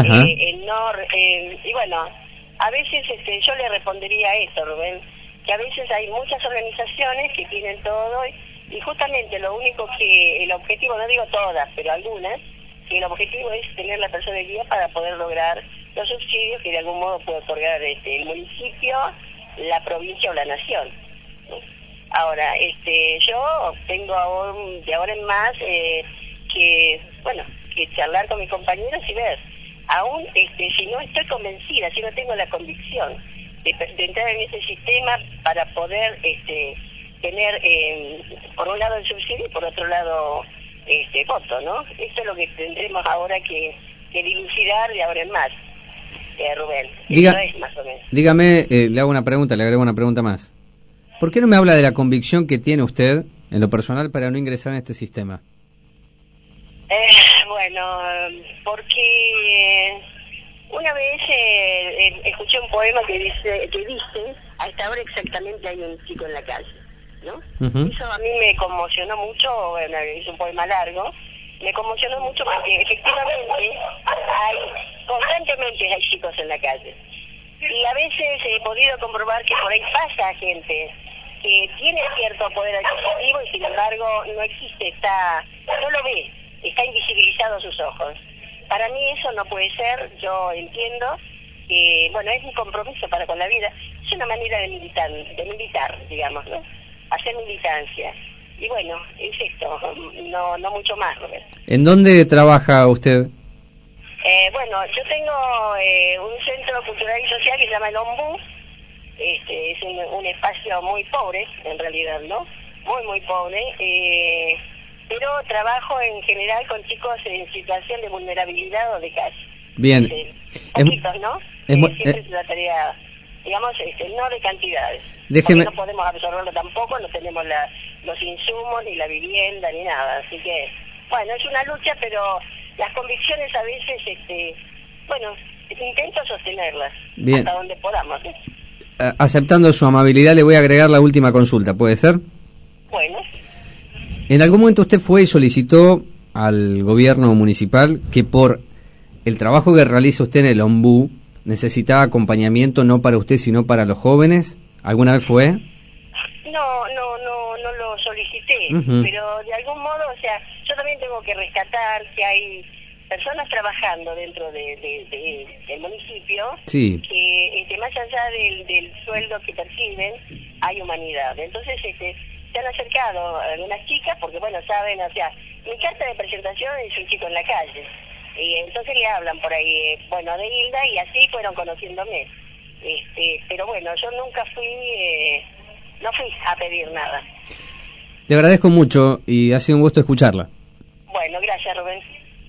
Y bueno, a veces yo le respondería a eso, Rubén, que a veces hay muchas organizaciones que tienen todo, y justamente lo único que, el objetivo, no digo todas, pero algunas, que el objetivo es tener la personalidad para poder lograr los subsidios que de algún modo puede otorgar el municipio, la provincia o la nación. Ahora, yo tengo de ahora en más que charlar con mis compañeros y ver, aún si no estoy convencida, si no tengo la convicción de entrar en ese sistema para poder tener por un lado el subsidio y por otro lado voto, ¿no? Esto es lo que tendremos ahora que dilucidar de ahora en más, Rubén. Eso es más o menos. Dígame, le hago una pregunta, le agrego una pregunta más. ¿Por qué no me habla de la convicción que tiene usted, en lo personal, para no ingresar en este sistema? Bueno, porque una vez escuché un poema que dice, a esta hora exactamente hay un chico en la calle, ¿no? Eso a mí me conmocionó mucho. Bueno, es un poema largo, me conmocionó mucho porque efectivamente constantemente hay chicos en la calle, y a veces he podido comprobar que por ahí pasa gente que tiene cierto poder adquisitivo y sin embargo no existe, no lo ve, está invisibilizado a sus ojos. Para mí eso no puede ser. Yo entiendo que, bueno, es un compromiso para con la vida, es una manera de militar, digamos, ¿no? Hacer militancia. Y bueno, es esto, no mucho más, Robert. ¿En dónde trabaja usted? Bueno, yo tengo un centro cultural y social que se llama el Ombú. Es un espacio muy pobre, en realidad, ¿no? Muy pobre. Pero trabajo en general con chicos en situación de vulnerabilidad o de calle. Bien. Poquitos, ¿no? Siempre es una tarea, digamos, no de cantidades. Déjeme... Porque no podemos absorberlo tampoco, no tenemos los insumos, ni la vivienda, ni nada. Así que, bueno, es una lucha, pero las convicciones a veces, intento sostenerlas. Bien. Hasta donde podamos, ¿eh? Aceptando su amabilidad, le voy a agregar la última consulta, ¿puede ser? Bueno. ¿En algún momento usted fue y solicitó al gobierno municipal que por el trabajo que realiza usted en el Ombú necesitaba acompañamiento no para usted sino para los jóvenes? ¿Alguna vez fue? no lo solicité, pero de algún modo, o sea, yo también tengo que rescatar que hay personas trabajando dentro del municipio, sí, que más allá del sueldo que perciben, hay humanidad. Entonces, se han acercado algunas chicas, porque bueno, saben, o sea, mi carta de presentación es un chico en la calle, y entonces le hablan por ahí, bueno, de Hilda, y así fueron conociéndome. Pero bueno, yo nunca no fui a pedir nada. Le agradezco mucho y ha sido un gusto escucharla. Bueno, gracias, Rubén.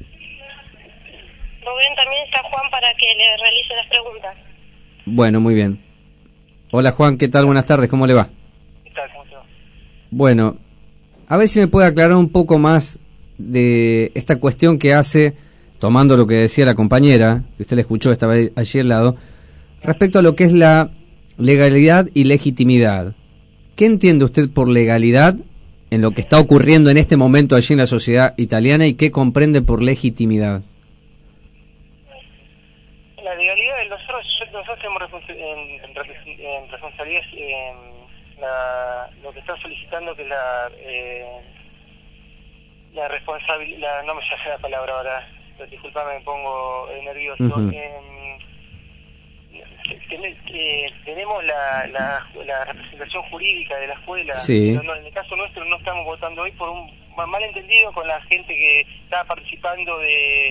Rubén, también está Juan para que le realice las preguntas. Bueno, muy bien. Hola Juan, ¿qué tal? Buenas tardes, ¿cómo le va? ¿Qué tal? ¿Cómo te va? Bueno, a ver si me puede aclarar un poco más de esta cuestión que hace, tomando lo que decía la compañera, que usted la escuchó, estaba allí al lado, respecto a lo que es la legalidad y legitimidad. ¿Qué entiende usted por legalidad en lo que está ocurriendo en este momento allí en la sociedad italiana y qué comprende por legitimidad? La legalidad, nosotros tenemos en responsabilidad lo que están solicitando, que la responsabilidad, no me sale la palabra ahora, pero disculpame, me pongo nervioso. Tenemos la representación jurídica de la escuela, sí. Pero en el caso nuestro no estamos votando hoy por un malentendido con la gente que está participando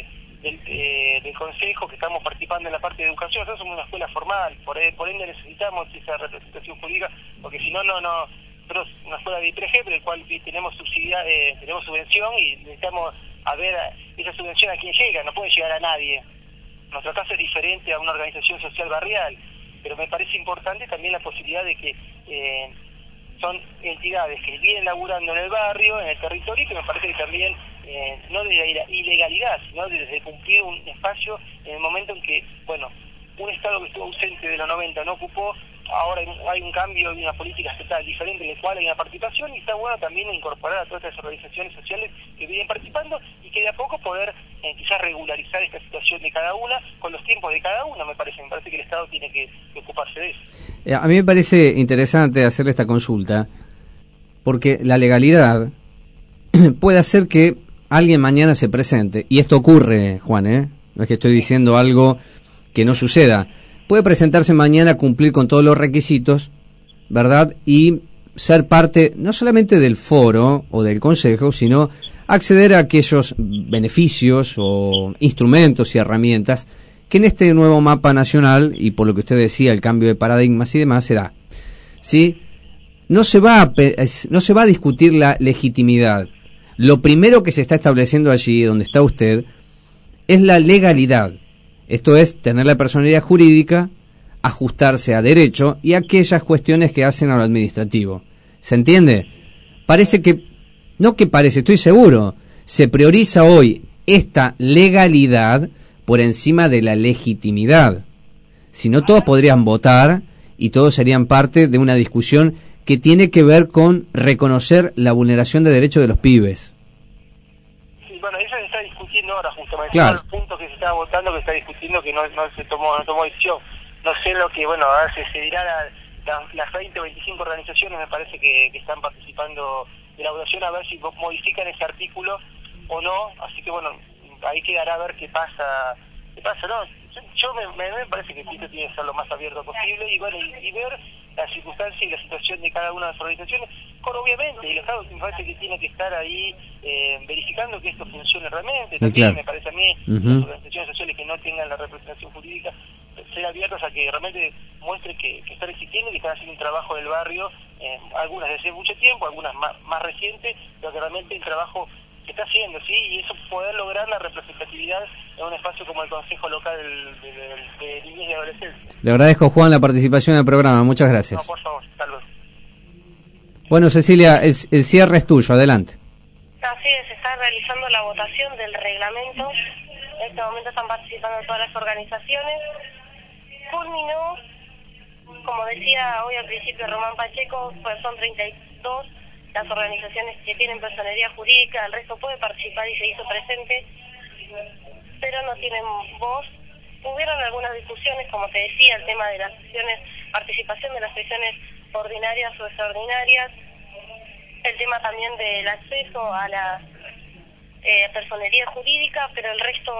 del consejo, que estamos participando en la parte de educación. Nosotros somos una escuela formal, por ende necesitamos esa representación jurídica, porque si no, nosotros una escuela de IPRG, pero el cual tenemos tenemos subvención, y necesitamos a ver esa subvención a quién llega, no puede llegar a nadie. Nuestro caso es diferente a una organización social barrial, pero me parece importante también la posibilidad de que son entidades que vienen laburando en el barrio, en el territorio, y que me parece que también no de la ilegalidad, sino de cumplir un espacio en el momento en que, bueno, un Estado que estuvo ausente de los 90 no ocupó, ahora hay un cambio y una política estatal diferente en la cual hay una participación, y está bueno también incorporar a todas estas organizaciones sociales que vienen participando, y que de a poco poder quizás regularizar esta situación de cada una con los tiempos de cada una. Me parece que el Estado tiene que ocuparse de eso. A mí me parece interesante hacerle esta consulta, porque la legalidad puede hacer que alguien mañana se presente, y esto ocurre, Juan, no es que estoy diciendo algo que no suceda. Puede presentarse mañana, cumplir con todos los requisitos, ¿verdad? Y ser parte no solamente del foro o del consejo, sino acceder a aquellos beneficios o instrumentos y herramientas que en este nuevo mapa nacional, y por lo que usted decía, el cambio de paradigmas y demás, se da. ¿Sí? No se va a discutir la legitimidad. Lo primero que se está estableciendo allí, donde está usted, es la legalidad. Esto es tener la personalidad jurídica, ajustarse a derecho y aquellas cuestiones que hacen a lo administrativo. ¿Se entiende? Parece que, no que parece, estoy seguro, se prioriza hoy esta legalidad por encima de la legitimidad. Si no, todos podrían votar y todos serían parte de una discusión que tiene que ver con reconocer la vulneración de derechos de los pibes. Bueno, eso se está discutiendo ahora justamente, claro. El punto que se está votando, que está discutiendo, que no se tomó decisión. No sé lo que, bueno, ahora se dirá las 20 o 25 organizaciones, me parece que están participando de la votación, a ver si modifican ese artículo o no. Así que bueno, ahí quedará a ver qué pasa, ¿no? Yo me parece que esto tiene que ser lo más abierto posible, y bueno, y ver las circunstancias y la situación de cada una de las organizaciones, con obviamente el Estado me parece que tiene que estar ahí verificando que esto funcione realmente. También claro. Me parece a mí, las organizaciones sociales que no tengan la representación jurídica, ser abiertas a que realmente muestren que están existiendo y que están haciendo un trabajo del barrio, algunas desde hace mucho tiempo, algunas más recientes, pero que realmente el trabajo se está haciendo, ¿sí? Y eso, poder lograr la representatividad en un espacio como el Consejo Local de Niñez y Adolescencia. Le agradezco, Juan, la participación en el programa. Muchas gracias. No, por favor, saludos. Bueno, Cecilia, el cierre es tuyo. Adelante. Así es, se está realizando la votación del reglamento. En este momento están participando todas las organizaciones. Culminó, como decía hoy al principio Román Pacheco, pues son 32 las organizaciones que tienen personería jurídica, el resto puede participar y se hizo presente, pero no tienen voz. hubieron algunas discusiones, como te decía, el tema de las sesiones, participación de las sesiones ordinarias o extraordinarias, el tema también del acceso a la personería jurídica, pero el resto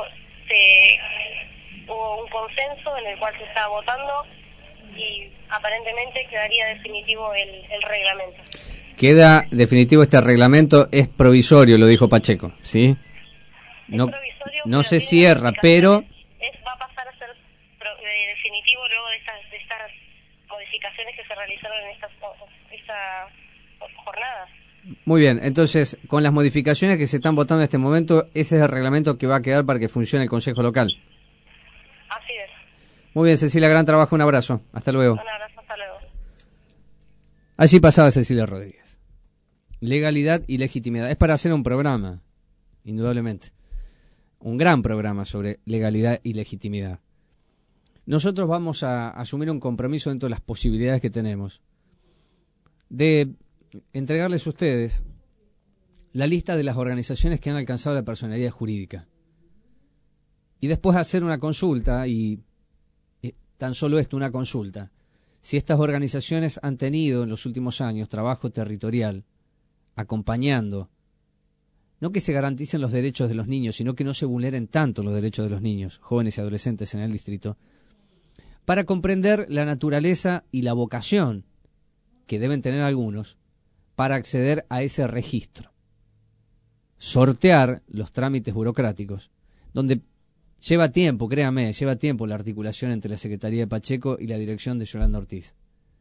hubo un consenso en el cual se estaba votando y aparentemente quedaría definitivo el reglamento. Queda definitivo este reglamento, es provisorio, lo dijo Pacheco, ¿sí? No se cierra, pero... va a pasar a ser definitivo luego de estas modificaciones que se realizaron en estas jornadas. Muy bien, entonces, con las modificaciones que se están votando en este momento, ese es el reglamento que va a quedar para que funcione el Consejo Local. Así es. Muy bien, Cecilia, gran trabajo, un abrazo. Hasta luego. Un abrazo, hasta luego. Allí pasaba Cecilia Rodríguez. Legalidad y legitimidad. Es para hacer un programa, indudablemente. Un gran programa sobre legalidad y legitimidad. Nosotros vamos a asumir un compromiso dentro de las posibilidades que tenemos de entregarles a ustedes la lista de las organizaciones que han alcanzado la personería jurídica. Y después hacer una consulta, y tan solo esto, una consulta. Si estas organizaciones han tenido en los últimos años trabajo territorial, acompañando, no que se garanticen los derechos de los niños, sino que no se vulneren tanto los derechos de los niños, jóvenes y adolescentes en el distrito, para comprender la naturaleza y la vocación que deben tener algunos para acceder a ese registro. Sortear los trámites burocráticos, donde lleva tiempo, créame, lleva tiempo la articulación entre la Secretaría de Pacheco y la dirección de Yolanda Ortiz.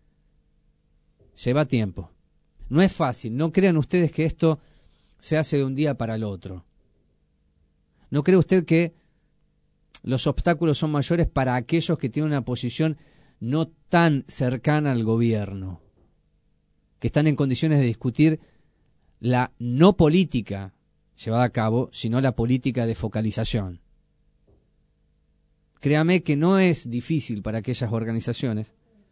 Lleva tiempo. No es fácil, no crean ustedes que esto se hace de un día para el otro. ¿No cree usted que los obstáculos son mayores para aquellos que tienen una posición no tan cercana al gobierno, que están en condiciones de discutir la no política llevada a cabo, sino la política de focalización? Créame que no es difícil para aquellas organizaciones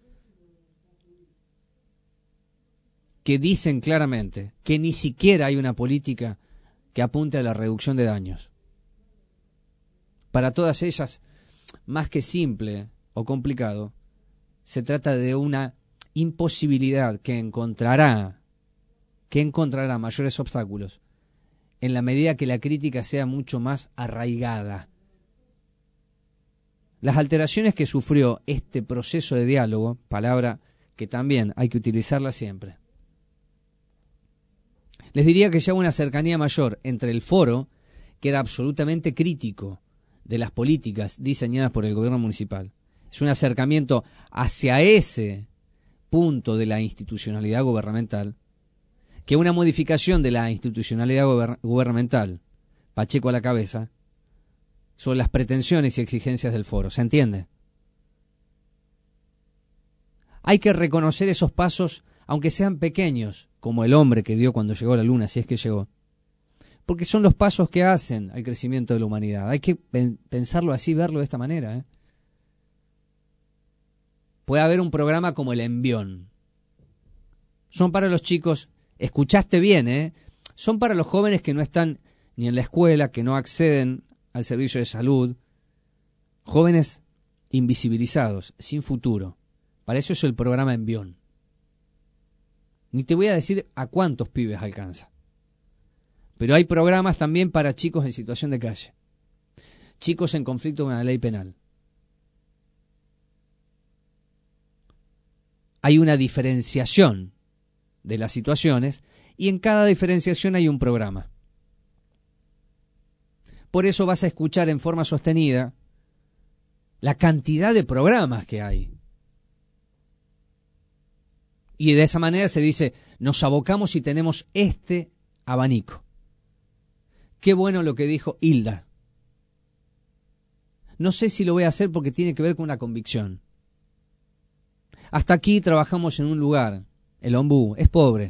que dicen claramente que ni siquiera hay una política que apunte a la reducción de daños. Para todas ellas, más que simple o complicado, se trata de una imposibilidad que encontrará mayores obstáculos en la medida que la crítica sea mucho más arraigada. Las alteraciones que sufrió este proceso de diálogo, palabra que también hay que utilizarla siempre, les diría que ya hubo una cercanía mayor entre el foro, que era absolutamente crítico de las políticas diseñadas por el gobierno municipal. Es un acercamiento hacia ese punto de la institucionalidad gubernamental, que una modificación de la institucionalidad gubernamental, Pacheco a la cabeza, sobre las pretensiones y exigencias del foro. ¿Se entiende? Hay que reconocer esos pasos, aunque sean pequeños, como el hombre que dio cuando llegó a la luna, si es que llegó, porque son los pasos que hacen al crecimiento de la humanidad. Hay que pensarlo así, verlo de esta manera. Puede haber un programa como el Envión. Son para los chicos, escuchaste bien, son para los jóvenes que no están ni en la escuela, que no acceden al servicio de salud, jóvenes invisibilizados, sin futuro. Para eso es el programa Envión. Ni te voy a decir a cuántos pibes alcanza. Pero hay programas también para chicos en situación de calle, chicos en conflicto con la ley penal. Hay una diferenciación de las situaciones y en cada diferenciación hay un programa. Por eso vas a escuchar en forma sostenida la cantidad de programas que hay. Y de esa manera se dice, nos abocamos y tenemos este abanico. Qué bueno lo que dijo Hilda. No sé si lo voy a hacer porque tiene que ver con una convicción. Hasta aquí trabajamos en un lugar, el Ombú, es pobre.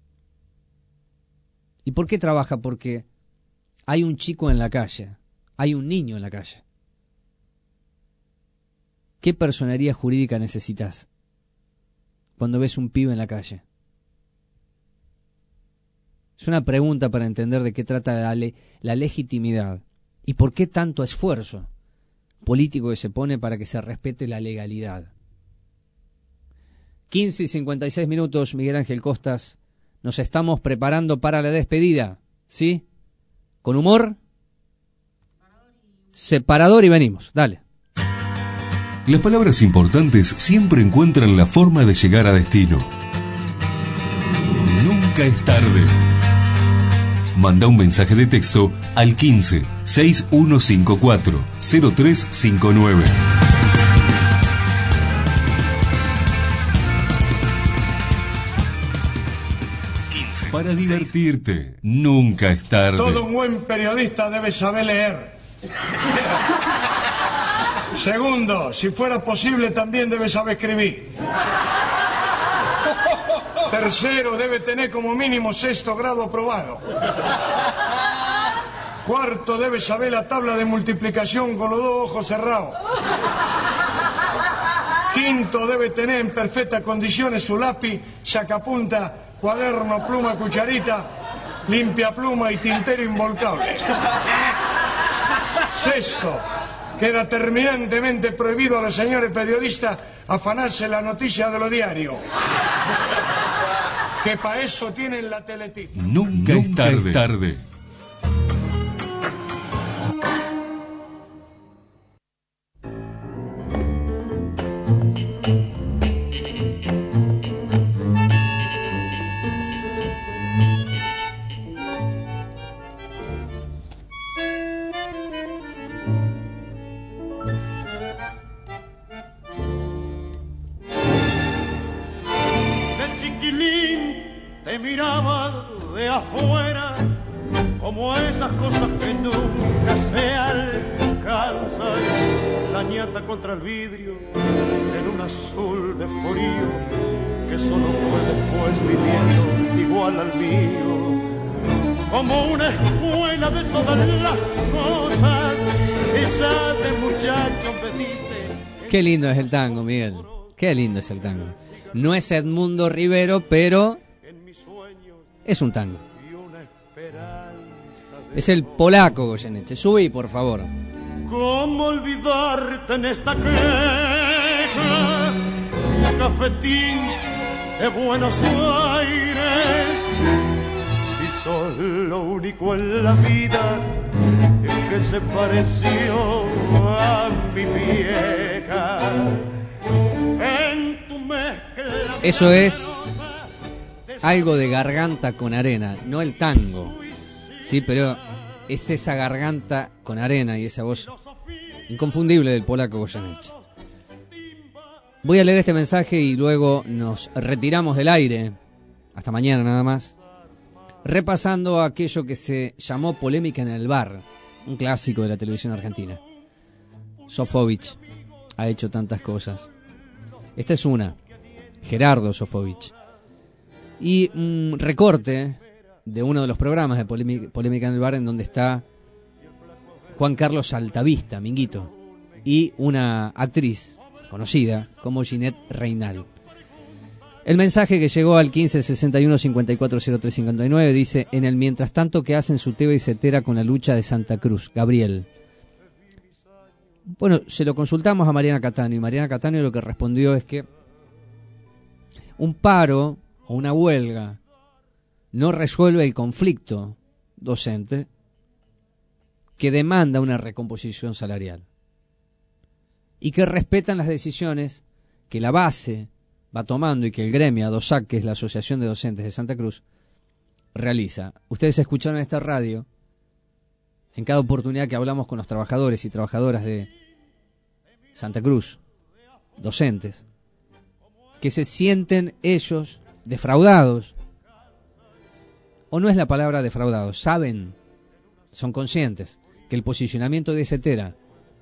¿Y por qué trabaja? Porque hay un chico en la calle, hay un niño en la calle. ¿Qué personería jurídica necesitas cuando ves un pibe en la calle? Es una pregunta para entender de qué trata la legitimidad y por qué tanto esfuerzo político que se pone para que se respete la legalidad. 15:56, Miguel Ángel Costas. Nos estamos preparando para la despedida, ¿sí? Con humor, separador y venimos. Dale. Las palabras importantes siempre encuentran la forma de llegar a destino. Nunca es tarde. Manda un mensaje de texto al 15 6154 0359. Para divertirte, nunca es tarde. Todo un buen periodista debe saber leer. Segundo, si fuera posible también debe saber escribir. Tercero, debe tener como mínimo 6º grado aprobado. Cuarto, debe saber la tabla de multiplicación con los 2 ojos cerrados. Quinto, debe tener en perfectas condiciones su lápiz, sacapunta, cuaderno, pluma, cucharita, limpia pluma y tintero involcable. Sexto, queda terminantemente prohibido a los señores periodistas afanarse la noticia de los diarios. Que para eso tienen la teletita. Nunca es tarde. Te miraba de afuera como esas cosas que nunca se alcanzan. La ñata contra el vidrio en un azul de frío que solo fue después viviendo igual al mío. Como una escuela de todas las cosas, esa de muchacho me diste. Qué lindo es el tango, Miguel. Qué lindo es el tango. No es Edmundo Rivero, pero es un tango. Es el polaco Goyeneche. Subí, por favor. ¿Cómo olvidarte en esta queja? Cafetín de Buenos Aires. Si sos lo único en la vida que se pareció a mi vieja. En tu mezcla. Eso es algo de Garganta con Arena, no el tango, sí, pero es esa garganta con arena y esa voz inconfundible del polaco Goyeneche. Voy a leer este mensaje y luego nos retiramos del aire, hasta mañana nada más, repasando aquello que se llamó polémica en el bar, un clásico de la televisión argentina. Sofovich ha hecho tantas cosas. Esta es una, Gerardo Sofovich. Y un recorte de uno de los programas de Polémica en el Bar, en donde está Juan Carlos Altavista, Minguito, y una actriz conocida como Ginette Reinal. El mensaje que llegó al 1561-540359 dice: en el mientras tanto que hacen su teba y setera con la lucha de Santa Cruz, Gabriel. Bueno, se lo consultamos a Mariana Cattaneo, y Mariana Cattaneo lo que respondió es que un paro o una huelga no resuelve el conflicto docente que demanda una recomposición salarial y que respetan las decisiones que la base va tomando y que el gremio ADOSAC, que es la Asociación de Docentes de Santa Cruz, realiza. Ustedes escucharon en esta radio, en cada oportunidad que hablamos con los trabajadores y trabajadoras de Santa Cruz, docentes, que se sienten ellos defraudados, o no es la palabra defraudados, saben, son conscientes que el posicionamiento de Cetera,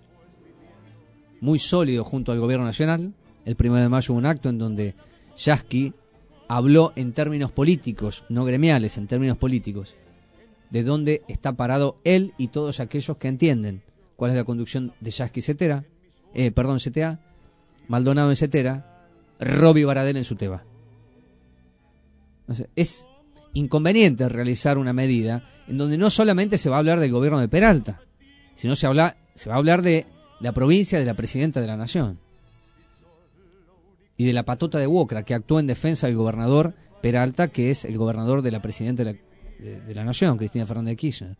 muy sólido junto al gobierno nacional. El 1 de mayo hubo un acto en donde Yasky habló en términos políticos, no gremiales, en términos políticos, de dónde está parado él y todos aquellos que entienden cuál es la conducción de Yasky CTA, Maldonado en Cetera, Robbie Baradel en su teba. Es inconveniente realizar una medida en donde no solamente se va a hablar del gobierno de Peralta, sino se va a hablar de la provincia de la presidenta de la Nación. Y de la patota de Wocra, que actuó en defensa del gobernador Peralta, que es el gobernador de la presidenta de la Nación, Cristina Fernández de Kirchner.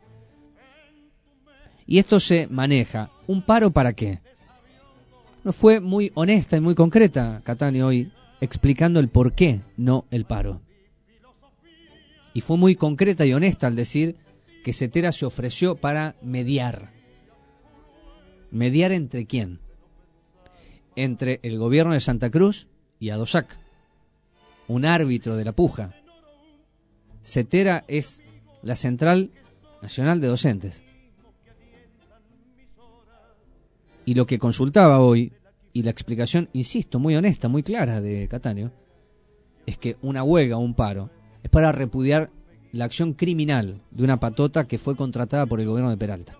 Y esto se maneja. ¿Un paro para qué? No fue muy honesta y muy concreta Cattaneo hoy, explicando el por qué no el paro. Y fue muy concreta y honesta al decir que Cetera se ofreció para mediar. ¿Mediar entre quién? Entre el gobierno de Santa Cruz y ADOSAC, un árbitro de la puja. Cetera es la Central Nacional de Docentes. Y lo que consultaba hoy, y la explicación, insisto, muy honesta, muy clara de Cattaneo, es que una huelga o un paro es para repudiar la acción criminal de una patota que fue contratada por el gobierno de Peralta.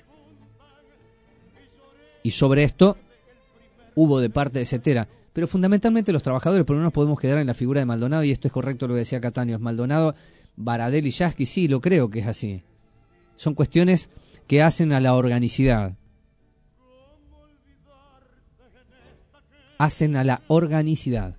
Y sobre esto hubo de parte de Cetera, pero fundamentalmente los trabajadores, porque no nos podemos quedar en la figura de Maldonado, y esto es correcto lo que decía Cattaneo, es Maldonado, Baradel y Yasky, sí, lo creo que es así. Son cuestiones que hacen a la organicidad. Hacen a la organicidad.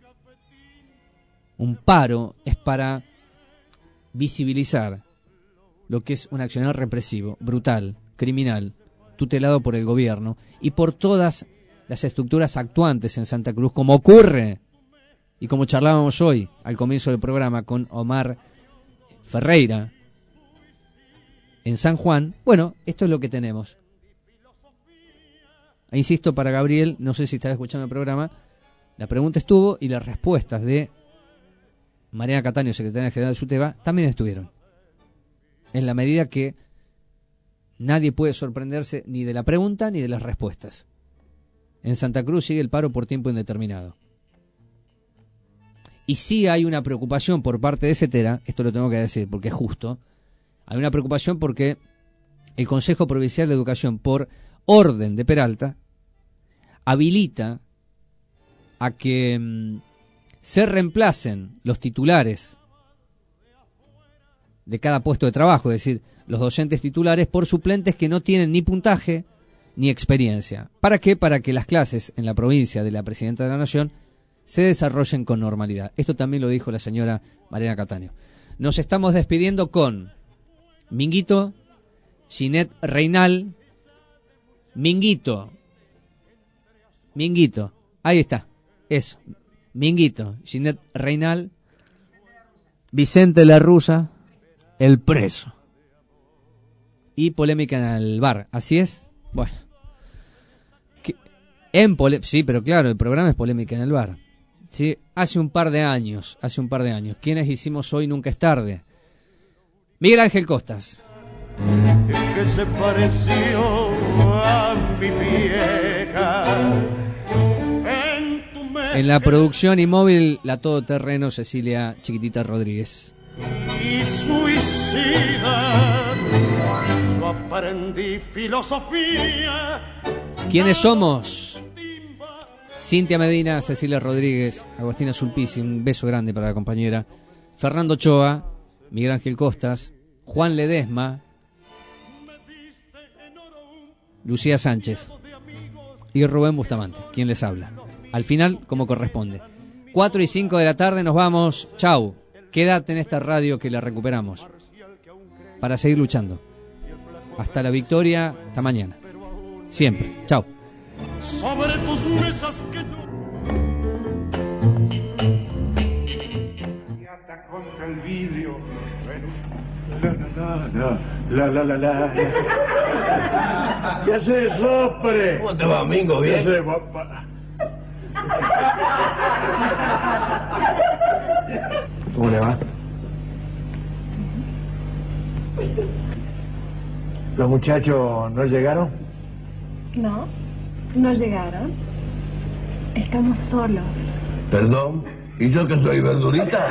Un paro es para visibilizar lo que es un accionar represivo, brutal, criminal, tutelado por el gobierno y por todas las estructuras actuantes en Santa Cruz, como ocurre, y como charlábamos hoy al comienzo del programa con Omar Ferreira, en San Juan. Bueno, esto es lo que tenemos. E insisto, para Gabriel, no sé si estaba escuchando el programa, la pregunta estuvo y las respuestas de Mariana Cattaneo, secretaria general de SUTEBA, también estuvieron. En la medida que nadie puede sorprenderse ni de la pregunta ni de las respuestas. En Santa Cruz sigue el paro por tiempo indeterminado. Y sí hay una preocupación por parte de Cetera, esto lo tengo que decir porque es justo, hay una preocupación porque el Consejo Provincial de Educación, por orden de Peralta, habilita a que se reemplacen los titulares de cada puesto de trabajo, es decir, los docentes titulares, por suplentes que no tienen ni puntaje ni experiencia. ¿Para qué? Para que las clases en la provincia de la Presidenta de la Nación se desarrollen con normalidad. Esto también lo dijo la señora Mariana Cattaneo. Nos estamos despidiendo con Minguito, Ginette Reinal, Minguito, ahí está, eso, Minguito, Ginette Reinal, Vicente La Russa, el preso. Y polémica en el bar, ¿así es? Bueno. Sí, pero claro, el programa es polémica en el bar. ¿Sí? Hace un par de años. ¿Quiénes hicimos hoy Nunca es Tarde? Miguel Ángel Costas. Que se pareció a mi vieja. En la producción y móvil, la todoterreno Cecilia Chiquitita Rodríguez. Y suicida, yo aprendí filosofía. ¿Quiénes somos? Cintia Medina, Cecilia Rodríguez, Agustina Sulpici, un beso grande para la compañera, Fernando Ochoa, Miguel Ángel Costas, Juan Ledesma, Lucía Sánchez y Rubén Bustamante, quien les habla. Al final, como corresponde. 4 y 5 de la tarde nos vamos. Chau. Quédate en esta radio que la recuperamos para seguir luchando. Hasta la victoria, hasta mañana. Siempre. Chau. Sobre tus mesas que no. Contra el vidrio. La. ¿Qué haces, hombre? ¿Cómo te va, Mingo? ¿Bien? ¿Qué haces, ¿Cómo le va? ¿Los muchachos no llegaron? No, no llegaron. Estamos solos. ¿Perdón? ¿Y yo que soy verdurita?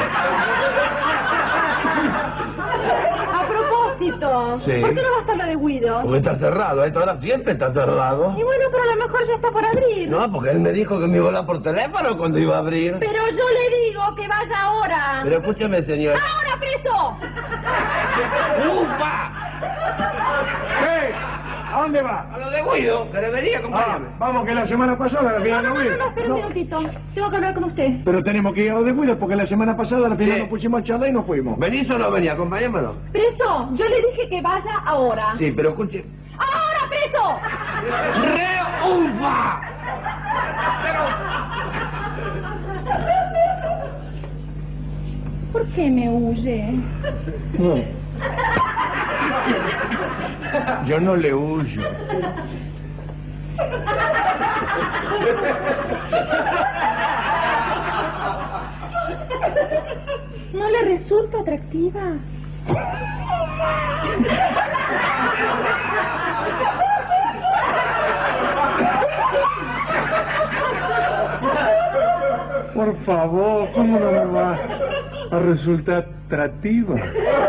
A propósito, Sí. ¿por qué no vas a la de Guido? Porque está cerrado, a esta hora siempre está cerrado. Y bueno, pero a lo mejor ya está por abrir. No, porque él me dijo que me iba a hablar por teléfono cuando iba a abrir. Pero yo le digo que vaya ahora. Pero escúcheme, señor. ¡Ahora, preso! ¡Ufa! ¡Hey! ¿A dónde va? A lo de Guido, que debería acompañarme. Vamos, que la semana pasada la final no vino. Espera un minutito. Tengo que hablar con usted. Pero tenemos que ir a lo de Guido porque la semana pasada la final Sí. nos pusimos a charlar y nos fuimos. ¿Venís o no venís? Acompáñamelo. Preso, yo le dije que vaya ahora. Sí, pero escuche. ¡Ahora, preso! ¡Reufa! ¿Por qué me huye? No. Yo no le huyo. ¿No le resulta atractiva? Por favor, ¿cómo no me va a resultar atractiva?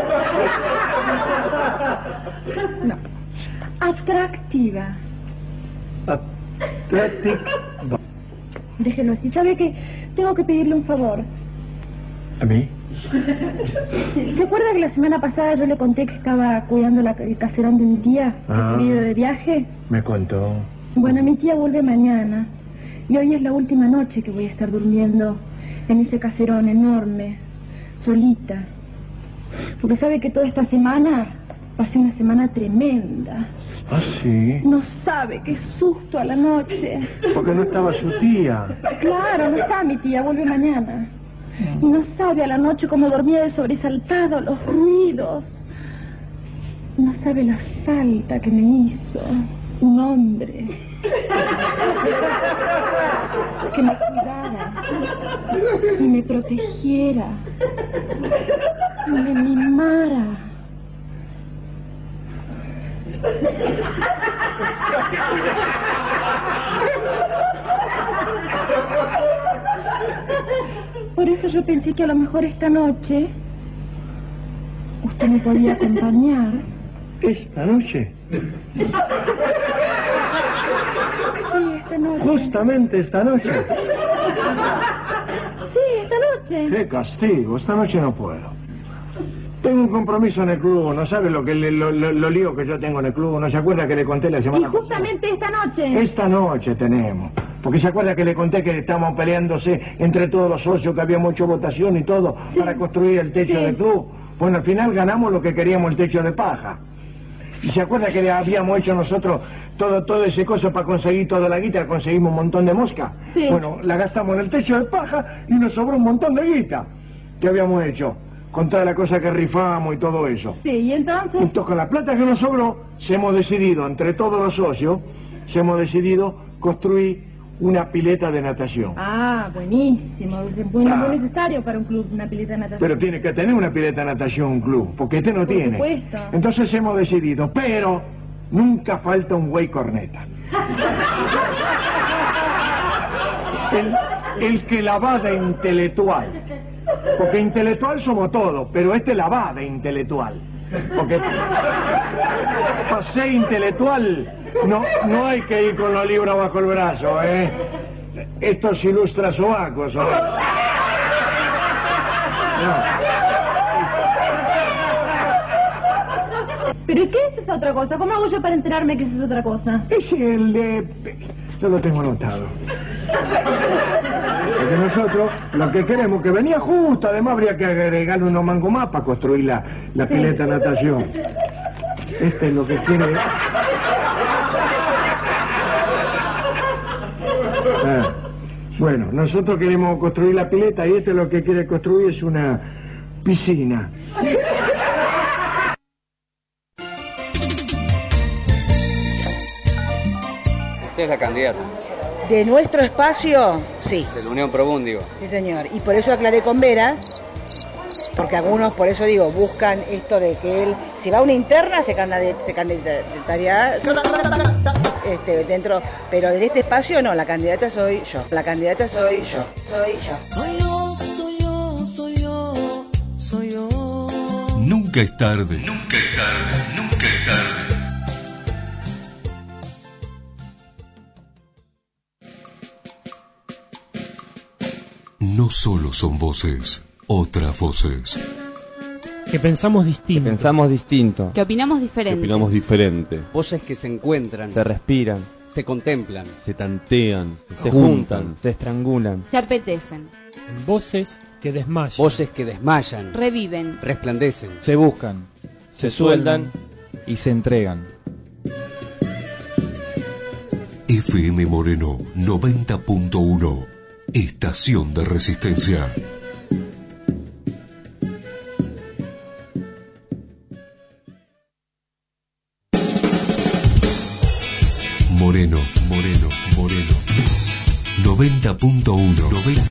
No. Atractiva. Atractiva. Déjelo así. ¿Sabe que tengo que pedirle un favor? ¿A mí? ¿Se acuerda que la semana pasada yo le conté que estaba cuidando el caserón de mi tía, que Ah. se había ido de viaje? Me contó. Bueno, mi tía vuelve mañana. Y hoy es la última noche que voy a estar durmiendo en ese caserón enorme, solita. Porque sabe que toda esta semana pasé una semana tremenda. ¿Ah, sí? No sabe qué susto a la noche. Porque no estaba su tía. Claro, no está mi tía, vuelve mañana. Y no sabe a la noche cómo dormía de sobresaltado, los ruidos. No sabe la falta que me hizo un hombre que me cuidara y me protegiera y me mimara. Por eso yo pensé que a lo mejor esta noche usted me podía acompañar. ¿Esta noche? Sí, esta noche. Justamente esta noche. Sí, esta noche. ¡Qué castigo! Esta noche no puedo. Tengo un compromiso en el club, no sabe lo lío que yo tengo en el club, no se acuerda que le conté la Y semana justamente esta noche. Esta noche tenemos. Porque se acuerda que le conté que estábamos peleándose entre todos los socios, que habíamos hecho votación y todo, para construir el techo del club. Bueno, al final ganamos lo que queríamos, el techo de paja. Y se acuerda que habíamos hecho nosotros todo ese coso para conseguir toda la guita, conseguimos un montón de mosca. Sí. Bueno, la gastamos en el techo de paja y nos sobró un montón de guita que habíamos hecho, con toda la cosa que rifamos y todo eso. Sí, y entonces. Entonces, con la plata que nos sobró, se hemos decidido, entre todos los socios, se hemos decidido construir una pileta de natación. Ah, buenísimo. Bueno, muy necesario para un club una pileta de natación. Pero tiene que tener una pileta de natación un club, porque este no Por tiene. supuesto. Entonces hemos decidido, pero nunca falta un güey corneta. El que la va de intelectual. Porque intelectual somos todos, pero este la va de intelectual. Porque para ser intelectual no hay que ir con los libros bajo el brazo, ¿eh? Estos ilustra sobacos, ¿eh? ¿Pero y qué es esa otra cosa? ¿Cómo hago yo para enterarme que esa es otra cosa? Es el de... Yo lo tengo anotado. Porque nosotros lo que queremos, que venía justo, además habría que agregarle unos mangos más para construir la pileta de natación. Este es lo que quiere... Bueno, nosotros queremos construir la pileta y este lo que quiere construir es una piscina. Usted es la candidata. De nuestro espacio, sí. De la Unión Probún, digo. Sí, señor. Y por eso aclaré con Vera, porque algunos, por eso digo, buscan esto de que él, si va a una interna, se candidataría dentro, pero en este espacio no, la candidata soy yo. La candidata soy yo. Soy yo. Soy yo, soy yo, soy yo, soy yo. Nunca es tarde. Nunca es tarde. Nunca es tarde. No solo son voces, otras voces. Que pensamos distinto. Que opinamos diferente. Voces que se encuentran, Se respiran, se contemplan, Se tantean, se juntan, se estrangulan. Se apetecen. Voces que desmayan. voces que desmayan, Reviven. resplandecen. Se buscan, se sueldan y se entregan. FM Moreno 90.1, Estación de Resistencia. Moreno 90.1.